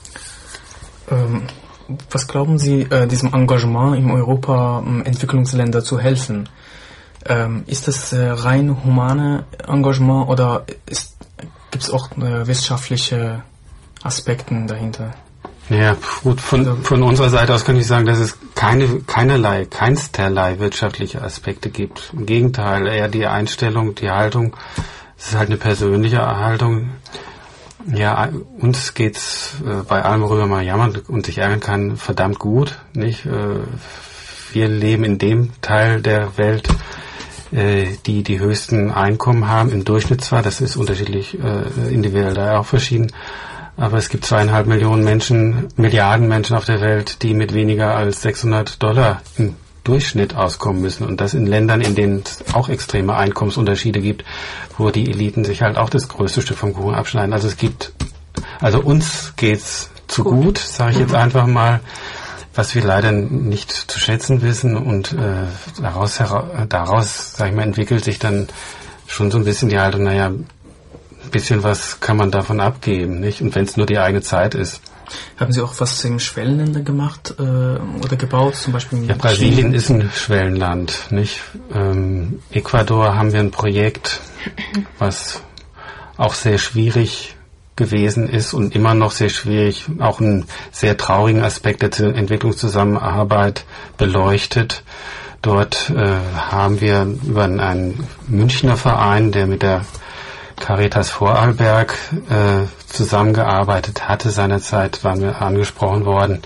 Ähm, was glauben Sie, äh, diesem Engagement in Europa, ähm, Entwicklungsländer zu helfen? Ähm, ist das äh, rein humane Engagement oder gibt es auch äh, wissenschaftliche Aspekte dahinter? Ja, gut, von, von unserer Seite aus kann ich sagen, dass es keine, keinerlei, keinsterlei wirtschaftliche Aspekte gibt. Im Gegenteil, eher die Einstellung, die Haltung, es ist halt eine persönliche Haltung. Ja, uns geht's äh, bei allem, worüber man jammern und sich ärgern kann, verdammt gut, nicht? Äh, wir leben in dem Teil der Welt, äh, die die höchsten Einkommen haben, im Durchschnitt zwar, das ist unterschiedlich, äh, individuell da auch verschieden, aber es gibt zweieinhalb Millionen Menschen, Milliarden Menschen auf der Welt, die mit weniger als sechshundert Dollar im Durchschnitt auskommen müssen. Und das in Ländern, in denen es auch extreme Einkommensunterschiede gibt, wo die Eliten sich halt auch das größte Stück vom Kuchen abschneiden. Also es gibt, also uns geht's zu gut, gut sage ich jetzt einfach mal, was wir leider nicht zu schätzen wissen. Und äh, daraus, daraus, sag ich mal, entwickelt sich dann schon so ein bisschen die Haltung, naja, ein bisschen was kann man davon abgeben, nicht? Und wenn es nur die eigene Zeit ist. Haben Sie auch was in Schwellenländern gemacht äh, oder gebaut, zum Beispiel? Ja, Brasilien ist ein Schwellenland, nicht? Ähm, Ecuador haben wir ein Projekt, was auch sehr schwierig gewesen ist und immer noch sehr schwierig, auch einen sehr traurigen Aspekt der Entwicklungszusammenarbeit beleuchtet. Dort äh, haben wir über einen Münchner Verein, der mit der Caritas Vorarlberg äh, zusammengearbeitet hatte. Seinerzeit waren wir angesprochen worden.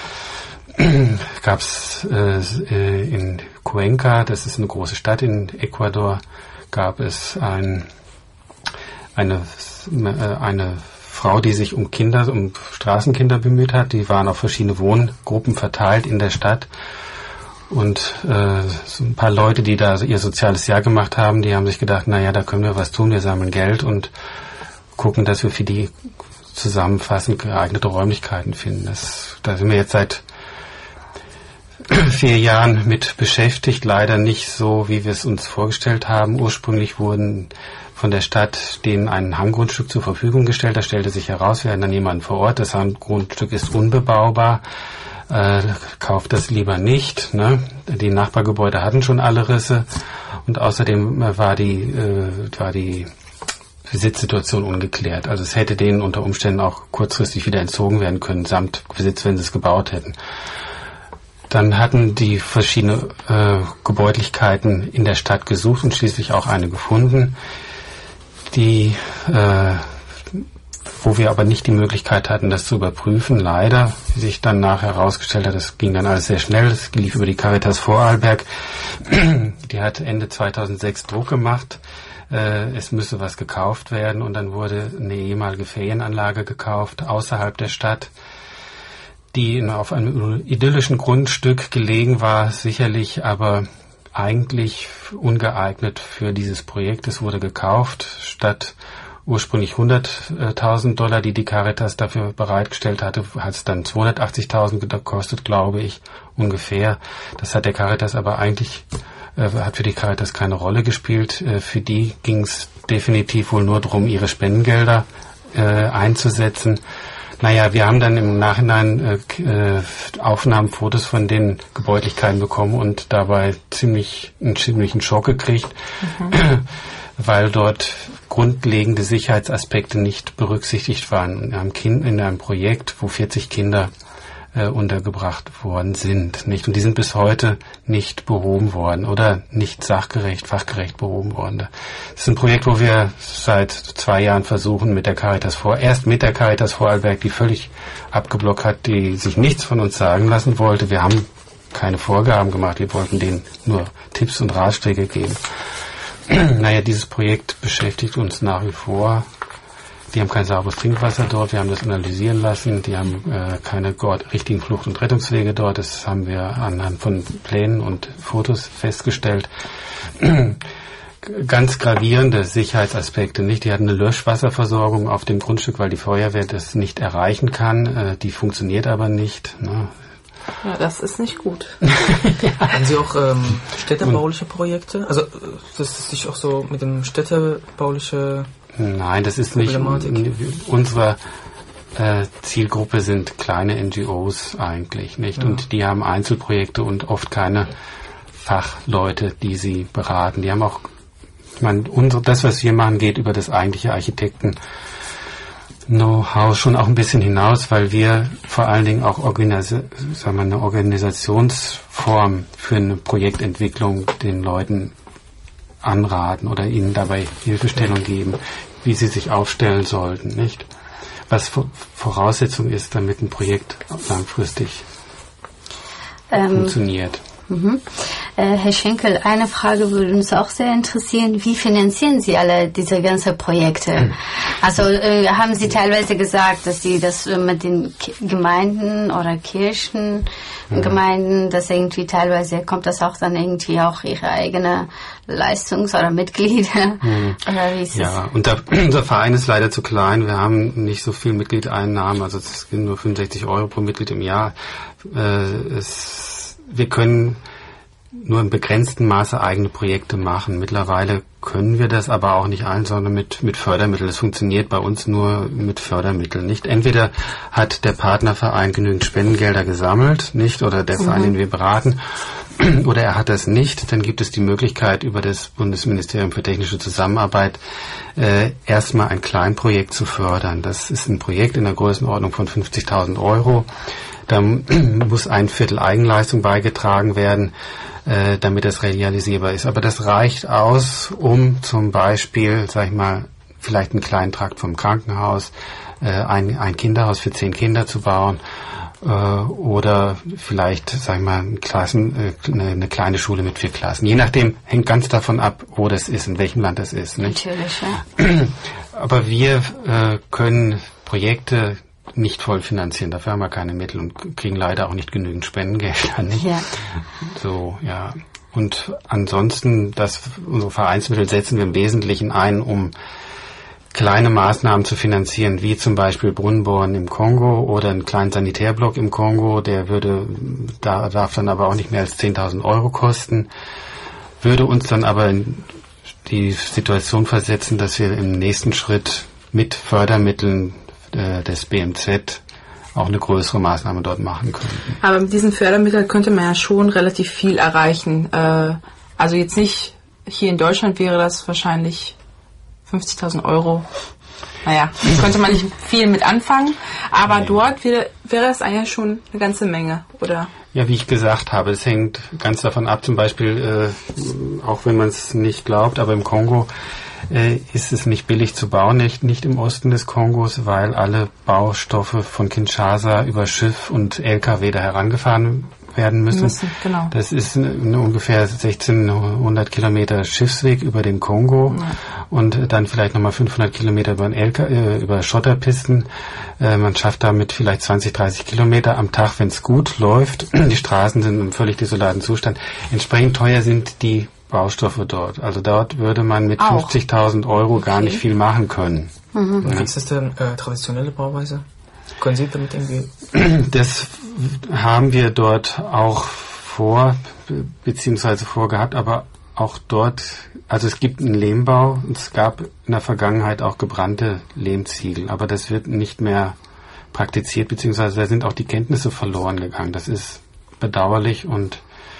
Gab es äh, in Cuenca, das ist eine große Stadt in Ecuador, gab es ein eine, eine Frau, die sich um Kinder, um Straßenkinder bemüht hat. Die waren auf verschiedene Wohngruppen verteilt in der Stadt. Und äh, so ein paar Leute, die da ihr soziales Jahr gemacht haben, die haben sich gedacht, naja, da können wir was tun, wir sammeln Geld und gucken, dass wir für die zusammenfassend geeignete Räumlichkeiten finden. Das, da sind wir jetzt seit vier Jahren mit beschäftigt, leider nicht so, wie wir es uns vorgestellt haben. Ursprünglich wurden von der Stadt denen ein Hanggrundstück zur Verfügung gestellt. Da stellte sich heraus, wir hatten dann jemanden vor Ort, das Hanggrundstück ist unbebaubar, äh, kauft das lieber nicht. Ne? Die Nachbargebäude hatten schon alle Risse und außerdem war die, äh, war die Besitzsituation ungeklärt. Also es hätte denen unter Umständen auch kurzfristig wieder entzogen werden können, samt Besitz, wenn sie es gebaut hätten. Dann hatten die verschiedene äh, Gebäudlichkeiten in der Stadt gesucht und schließlich auch eine gefunden, die, äh, wo wir aber nicht die Möglichkeit hatten, das zu überprüfen. Leider, wie sich dann nachher herausgestellt hat, das ging dann alles sehr schnell. Das lief über die Caritas Vorarlberg. Die hat Ende zweitausendsechs Druck gemacht. Äh, es müsse was gekauft werden und dann wurde eine ehemalige Ferienanlage gekauft außerhalb der Stadt, die auf einem idyllischen Grundstück gelegen war, sicherlich aber eigentlich ungeeignet für dieses Projekt. Es wurde gekauft, statt ursprünglich hunderttausend Dollar, die die Caritas dafür bereitgestellt hatte, hat es dann zweihundertachtzigtausend gekostet, glaube ich, ungefähr. Das hat der Caritas aber eigentlich, äh, hat für die Caritas keine Rolle gespielt. Äh, für die ging es definitiv wohl nur darum, ihre Spendengelder äh, einzusetzen. Naja, wir haben dann im Nachhinein äh, Aufnahmen, Fotos von den Gebäudlichkeiten bekommen und dabei ziemlich einen ziemlichen Schock gekriegt, mhm. weil dort grundlegende Sicherheitsaspekte nicht berücksichtigt waren. In einem, kind, in einem Projekt, wo vierzig Kinder äh, untergebracht worden sind, nicht? Und die sind bis heute nicht behoben worden oder nicht sachgerecht, fachgerecht behoben worden. Das ist ein Projekt, wo wir seit zwei Jahren versuchen, mit der Caritas vor, erst mit der Caritas Vorarlberg, die völlig abgeblockt hat, die sich nichts von uns sagen lassen wollte. Wir haben keine Vorgaben gemacht, wir wollten denen nur Tipps und Ratschläge geben. Naja, dieses Projekt beschäftigt uns nach wie vor. Die haben kein sauberes Trinkwasser dort, wir haben das analysieren lassen, die haben äh, keine richtigen Flucht- und Rettungswege dort, das haben wir anhand von Plänen und Fotos festgestellt. Ganz gravierende Sicherheitsaspekte, nicht? Die hatten eine Löschwasserversorgung auf dem Grundstück, weil die Feuerwehr das nicht erreichen kann, äh, die funktioniert aber nicht. Ne? Ja, das ist nicht gut. Ja. Haben Sie auch ähm, städtebauliche Projekte? Also, das ist sich auch so mit dem städtebauliche Nein, das ist nicht. Unsere äh, Zielgruppe sind kleine N G Os eigentlich, nicht? Ja. Und die haben Einzelprojekte und oft keine Fachleute, die sie beraten. Die haben auch, ich meine, unsere, das, was wir machen, geht über das eigentliche Architekten Know-how schon auch ein bisschen hinaus, weil wir vor allen Dingen auch Organis- sagen wir, eine Organisationsform für eine Projektentwicklung den Leuten anraten oder ihnen dabei Hilfestellung geben, wie sie sich aufstellen sollten, nicht? Was Voraussetzung ist, damit ein Projekt langfristig ähm, funktioniert. Mhm. Äh, Herr Schenkel, eine Frage würde uns auch sehr interessieren. Wie finanzieren Sie alle diese ganzen Projekte? Also äh, haben Sie teilweise gesagt, dass Sie das äh, mit den K- Gemeinden oder Kirchen, mhm. Gemeinden, dass irgendwie teilweise kommt das auch dann irgendwie auch Ihre eigene Leistungs- oder Mitglieder? Mhm. Oder wie ist ja, es? Und da, unser Verein ist leider zu klein. Wir haben nicht so viel Mitgliedeinnahmen, also es sind nur fünfundsechzig Euro pro Mitglied im Jahr. Äh, es Wir können nur im begrenzten Maße eigene Projekte machen. Mittlerweile können wir das aber auch nicht allen, sondern mit, mit Fördermitteln. Es funktioniert bei uns nur mit Fördermitteln, nicht? Entweder hat der Partnerverein genügend Spendengelder gesammelt, nicht? Oder der Verein, mhm. den wir beraten, oder er hat das nicht. Dann gibt es die Möglichkeit, über das Bundesministerium für technische Zusammenarbeit äh, erstmal ein Kleinprojekt zu fördern. Das ist ein Projekt in der Größenordnung von fünfzigtausend Euro. Da muss ein Viertel Eigenleistung beigetragen werden, äh, damit das realisierbar ist. Aber das reicht aus, um zum Beispiel, sag ich mal, vielleicht einen kleinen Trakt vom Krankenhaus, äh, ein, ein Kinderhaus für zehn Kinder zu bauen äh, oder vielleicht, sagen wir mal, Klassen, äh, eine, eine kleine Schule mit vier Klassen. Je nachdem, hängt ganz davon ab, wo das ist, in welchem Land das ist. Nicht? Natürlich, ja. Aber wir äh, können Projekte nicht voll finanzieren, dafür haben wir keine Mittel und kriegen leider auch nicht genügend Spendengelder. Nicht? Ja. So, ja. Und ansonsten, das, unsere Vereinsmittel setzen wir im Wesentlichen ein, um kleine Maßnahmen zu finanzieren, wie zum Beispiel Brunnenbohren im Kongo oder einen kleinen Sanitärblock im Kongo, der würde, da darf dann aber auch nicht mehr als zehntausend Euro kosten, würde uns dann aber in die Situation versetzen, dass wir im nächsten Schritt mit Fördermitteln äh, des B M Z auch eine größere Maßnahme dort machen können. Aber mit diesen Fördermitteln könnte man ja schon relativ viel erreichen. Äh, also jetzt nicht, hier in Deutschland wäre das wahrscheinlich fünfzigtausend Euro. Naja, könnte man nicht viel mit anfangen, aber nee. Dort wäre, wäre es eigentlich schon eine ganze Menge, oder? Ja, wie ich gesagt habe, es hängt ganz davon ab, zum Beispiel, äh, auch wenn man es nicht glaubt, aber im Kongo äh, ist es nicht billig zu bauen, nicht, nicht im Osten des Kongos, weil alle Baustoffe von Kinshasa über Schiff und L K W da herangefahren werden müssen. müssen genau. Das ist eine ungefähr sechzehnhundert Kilometer Schiffsweg über den Kongo ja. und dann vielleicht nochmal fünfhundert Kilometer über, L K W, äh, über Schotterpisten. Äh, man schafft damit vielleicht zwanzig, dreißig Kilometer am Tag, wenn es gut läuft. Die Straßen sind im völlig desolaten Zustand. Entsprechend teuer sind die Baustoffe dort. Also dort würde man mit fünfzigtausend Euro okay. gar nicht viel machen können. Mhm. Ja. Wie ist das denn äh, traditionelle Bauweise? Können Sie damit irgendwie? Das haben wir dort auch vor, beziehungsweise vorgehabt, aber auch dort, also es gibt einen Lehmbau, es gab in der Vergangenheit auch gebrannte Lehmziegel, aber das wird nicht mehr praktiziert, beziehungsweise da sind auch die Kenntnisse verloren gegangen. Das ist bedauerlich und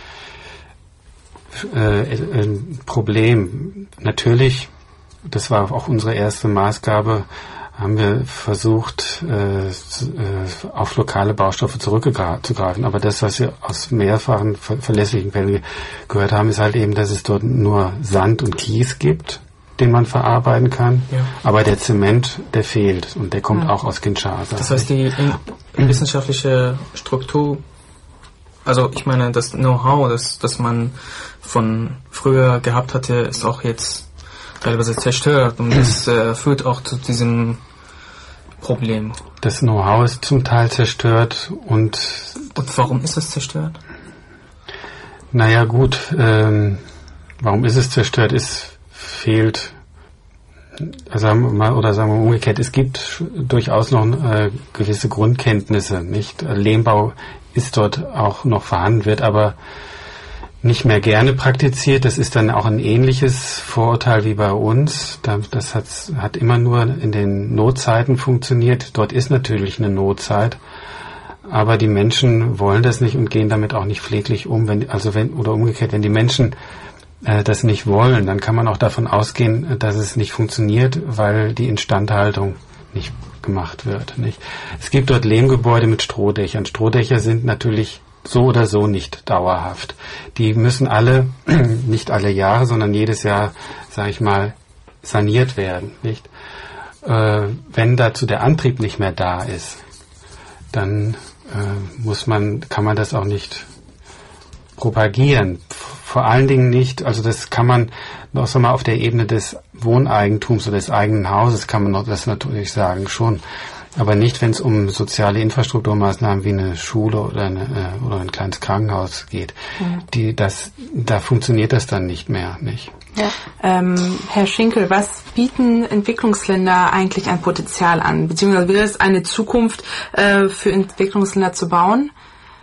äh, ein Problem. Natürlich, das war auch unsere erste Maßgabe, haben wir versucht, äh, auf lokale Baustoffe zurückzugreifen. Aber das, was wir aus mehrfachen ver verlässlichen Quellen gehört haben, ist halt eben, dass es dort nur Sand und Kies gibt, den man verarbeiten kann. Ja. Aber der Zement, der fehlt und der kommt ja. auch aus Kinshasa. Das heißt, die wissenschaftliche Struktur, also ich meine, das Know-how, das, das man von früher gehabt hatte, ist auch jetzt teilweise zerstört und das äh, führt auch zu diesem Problem. Das Know-how ist zum Teil zerstört und... Und warum ist es zerstört? Naja gut, ähm, warum ist es zerstört? Es fehlt, sagen wir mal, oder sagen wir umgekehrt, es gibt durchaus noch äh, gewisse Grundkenntnisse, nicht? Lehmbau ist dort auch noch vorhanden, wird aber nicht mehr gerne praktiziert. Das ist dann auch ein ähnliches Vorurteil wie bei uns. Das hat, hat immer nur in den Notzeiten funktioniert. Dort ist natürlich eine Notzeit, aber die Menschen wollen das nicht und gehen damit auch nicht pfleglich um. Wenn, also wenn, oder umgekehrt, wenn die Menschen äh, das nicht wollen, dann kann man auch davon ausgehen, dass es nicht funktioniert, weil die Instandhaltung nicht gemacht wird. Nicht? Es gibt dort Lehmgebäude mit Strohdächern. Strohdächer sind natürlich so oder so nicht dauerhaft. Die müssen alle, nicht alle Jahre, sondern jedes Jahr, sage ich mal, saniert werden. Nicht? Äh, wenn dazu der Antrieb nicht mehr da ist, dann äh, muss man, kann man das auch nicht propagieren. Vor allen Dingen nicht, also das kann man noch so mal auf der Ebene des Wohneigentums oder des eigenen Hauses kann man noch das natürlich sagen schon. Aber nicht, wenn es um soziale Infrastrukturmaßnahmen wie eine Schule oder, eine, äh, oder ein kleines Krankenhaus geht. Mhm. Die, das, da funktioniert das dann nicht mehr. Nicht? Ja. Ähm, Herr Schinkel, was bieten Entwicklungsländer eigentlich ein Potenzial an? Beziehungsweise wäre es eine Zukunft äh, für Entwicklungsländer zu bauen?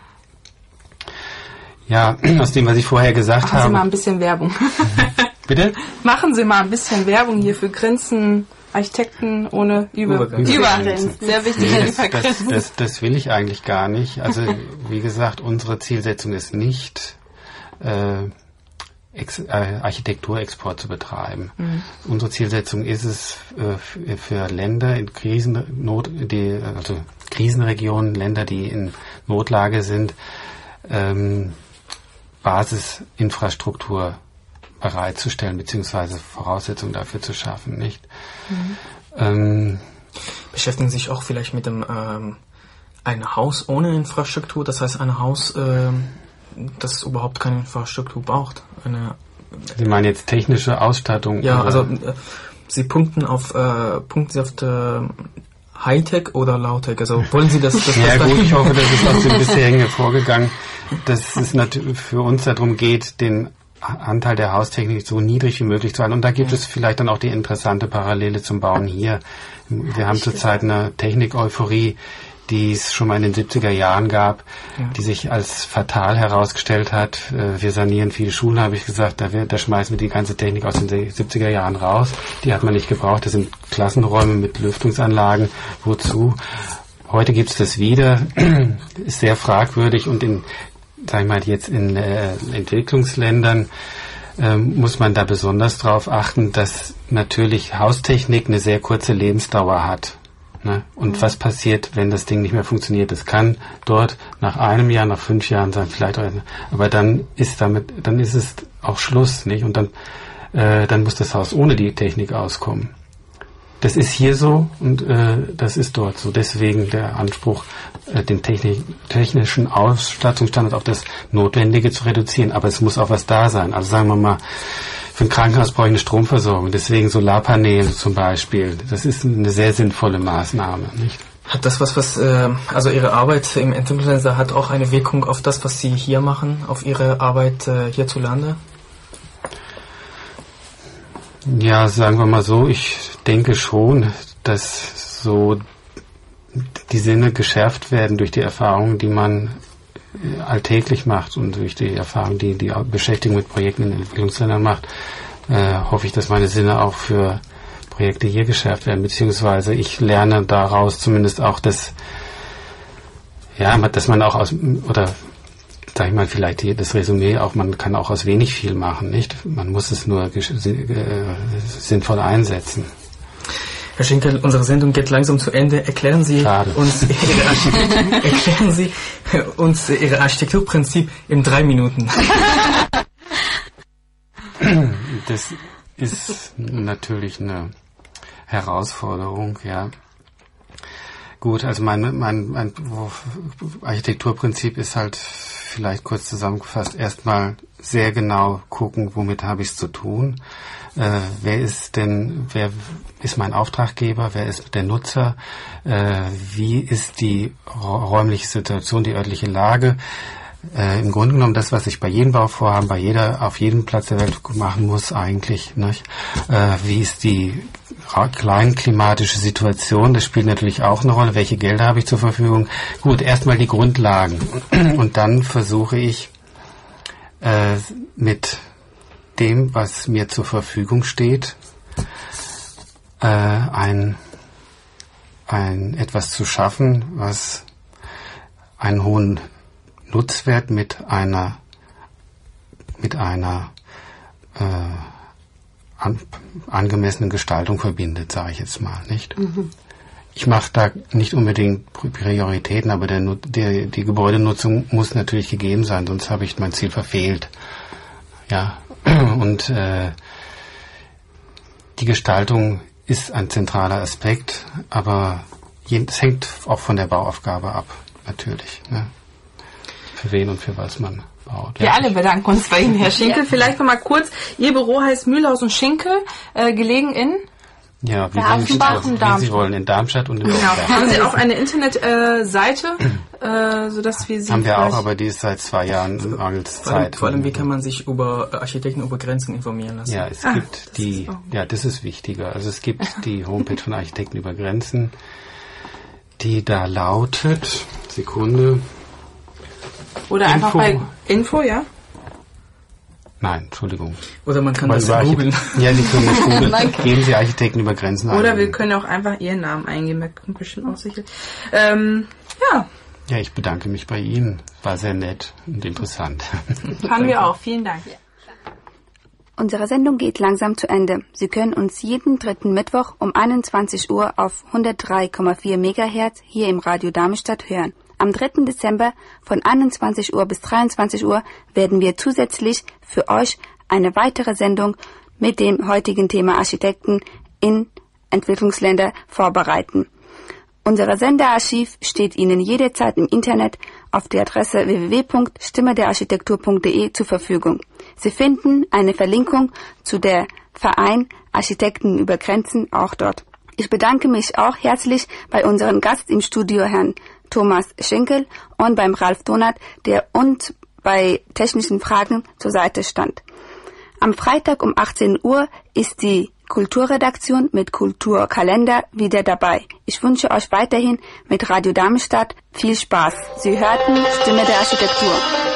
Ja, aus dem, was ich vorher gesagt Machen habe. Machen Sie mal ein bisschen Werbung. Bitte? Machen Sie mal ein bisschen Werbung hier für Grenzen. Architekten ohne Über Übergrenzen. Sehr wichtig. Nee, das, das, das, das will ich eigentlich gar nicht. Also wie gesagt, unsere Zielsetzung ist nicht, äh, Ex, äh, Architekturexport zu betreiben. Mhm. Unsere Zielsetzung ist es, äh, für Länder in Krisennot, die, also Krisenregionen, Länder, die in Notlage sind, ähm, Basisinfrastruktur bereitzustellen, beziehungsweise Voraussetzungen dafür zu schaffen, nicht? Mhm. Ähm, Beschäftigen Sie sich auch vielleicht mit dem ähm, ein Haus ohne Infrastruktur, das heißt ein Haus, äh, das überhaupt keine Infrastruktur braucht. Eine, Sie meinen jetzt technische Ausstattung? Ja, oder? also äh, Sie punkten auf, äh, punkten Sie auf der Hightech oder Low-Tech? Also wollen Sie das? das ja das gut, ich hoffe, das ist aus dem bisherigen hervorgegangen, dass es natürlich für uns darum geht, den Anteil der Haustechnik so niedrig wie möglich zu halten. Und da gibt es vielleicht dann auch die interessante Parallele zum Bauen hier. Wir haben zurzeit eine Technik-Euphorie, die es schon mal in den siebziger Jahren gab, ja. die sich als fatal herausgestellt hat. Wir sanieren viele Schulen, habe ich gesagt, da, wir, da schmeißen wir die ganze Technik aus den siebziger Jahren raus. Die hat man nicht gebraucht. Das sind Klassenräume mit Lüftungsanlagen. Wozu? Heute gibt es das wieder. Ist sehr fragwürdig und in, sag ich mal, jetzt in äh, Entwicklungsländern ähm, muss man da besonders drauf achten, dass natürlich Haustechnik eine sehr kurze Lebensdauer hat. Ne? Und mhm. was passiert, wenn das Ding nicht mehr funktioniert? Es kann dort nach einem Jahr, nach fünf Jahren sein, vielleicht auch, aber dann ist damit, dann ist es auch Schluss, nicht? Und dann, äh, dann muss das Haus ohne die Technik auskommen. Das ist hier so und äh, das ist dort so. Deswegen der Anspruch, äh, den Technik, technischen Ausstattungsstandard auf das Notwendige zu reduzieren. Aber es muss auch was da sein. Also sagen wir mal, für ein Krankenhaus brauche ich eine Stromversorgung. Deswegen Solarpaneele zum Beispiel. Das ist eine sehr sinnvolle Maßnahme, nicht? Hat das was, was, äh, also Ihre Arbeit im Entwicklungsland hat auch eine Wirkung auf das, was Sie hier machen, auf Ihre Arbeit äh, hierzulande? Ja, sagen wir mal so, ich denke schon, dass so die Sinne geschärft werden durch die Erfahrungen, die man alltäglich macht und durch die Erfahrung, die die Beschäftigung mit Projekten in Entwicklungsländern macht, äh, hoffe ich, dass meine Sinne auch für Projekte hier geschärft werden, beziehungsweise ich lerne daraus zumindest auch, dass ja, dass man auch aus, oder sag ich mal, vielleicht hier das Resümee auch, man kann auch aus wenig viel machen, nicht? Man muss es nur äh, sinnvoll einsetzen. Herr Schinkel, unsere Sendung geht langsam zu Ende. Erklären Sie uns Ihre Architektur, erklären Sie uns Ihre Architekturprinzip in drei Minuten. Das ist natürlich eine Herausforderung, ja. Gut, also mein, mein, mein Architekturprinzip ist halt vielleicht kurz zusammengefasst, erstmal sehr genau gucken, womit habe ich es zu tun. Äh, wer ist denn, wer ist mein Auftraggeber, wer ist der Nutzer, äh, wie ist die räumliche Situation, die örtliche Lage. Äh, Im Grunde genommen das, was ich bei jedem Bauvorhaben, bei jeder, auf jedem Platz der Welt machen muss eigentlich, nicht? Äh, wie ist die kleinklimatische Situation, das spielt natürlich auch eine Rolle, welche Gelder habe ich zur Verfügung. Gut, erstmal die Grundlagen und dann versuche ich äh, mit dem, was mir zur Verfügung steht, äh, ein, ein etwas zu schaffen, was einen hohen Nutzwert mit einer mit einer äh, an, angemessenen Gestaltung verbindet, sage ich jetzt mal, nicht? Mhm. Ich mache da nicht unbedingt Prioritäten, aber der, der, die Gebäudenutzung muss natürlich gegeben sein, sonst habe ich mein Ziel verfehlt. Ja, und äh, die Gestaltung ist ein zentraler Aspekt, aber es hängt auch von der Bauaufgabe ab, natürlich, ne? Für wen und für was man baut. Wir ja. alle bedanken uns bei Ihnen, Herr Schinkel. Ja. Vielleicht noch mal kurz, Ihr Büro heißt Mühlhaus und Schinkel, äh, gelegen in? Ja, wie, wie Sie wollen, in Darmstadt und in Genau. Haben Sie auch eine Internetseite, äh, äh, sodass wir Sie haben wir auch, aber die ist seit zwei Jahren mangels Zeit. Vor allem, wie kann man sich über Architekten über Grenzen informieren lassen? Ja, es ah, gibt die, ja, das ist wichtiger. Also es gibt die Homepage von Architekten über Grenzen, die da lautet, Sekunde. Oder Info. Einfach bei Info, ja? Nein, Entschuldigung. Oder man kann Weil das googeln. Ja, Sie können das googeln. Geben Sie Architekten über Grenzen ein. Oder wir können auch einfach Ihren Namen eingeben. Das kommt bestimmt auch sicher. Ähm, ja. Ja, ich bedanke mich bei Ihnen. War sehr nett und interessant. Fanden wir auch. Vielen Dank. Unsere Sendung geht langsam zu Ende. Sie können uns jeden dritten Mittwoch um einundzwanzig Uhr auf hundertdrei Komma vier Megahertz hier im Radio Darmstadt hören. Am dritten Dezember von einundzwanzig Uhr bis dreiundzwanzig Uhr werden wir zusätzlich für euch eine weitere Sendung mit dem heutigen Thema Architekten in Entwicklungsländern vorbereiten. Unser Sendearchiv steht Ihnen jederzeit im Internet auf die Adresse w w w punkt stimme der architektur punkt d e zur Verfügung. Sie finden eine Verlinkung zu der Verein Architekten über Grenzen auch dort. Ich bedanke mich auch herzlich bei unserem Gast im Studio, Herrn Thomas Schinkel, und beim Ralf Donath, der uns bei technischen Fragen zur Seite stand. Am Freitag um achtzehn Uhr ist die Kulturredaktion mit Kulturkalender wieder dabei. Ich wünsche euch weiterhin mit Radio Darmstadt viel Spaß. Sie hörten Stimme der Architektur.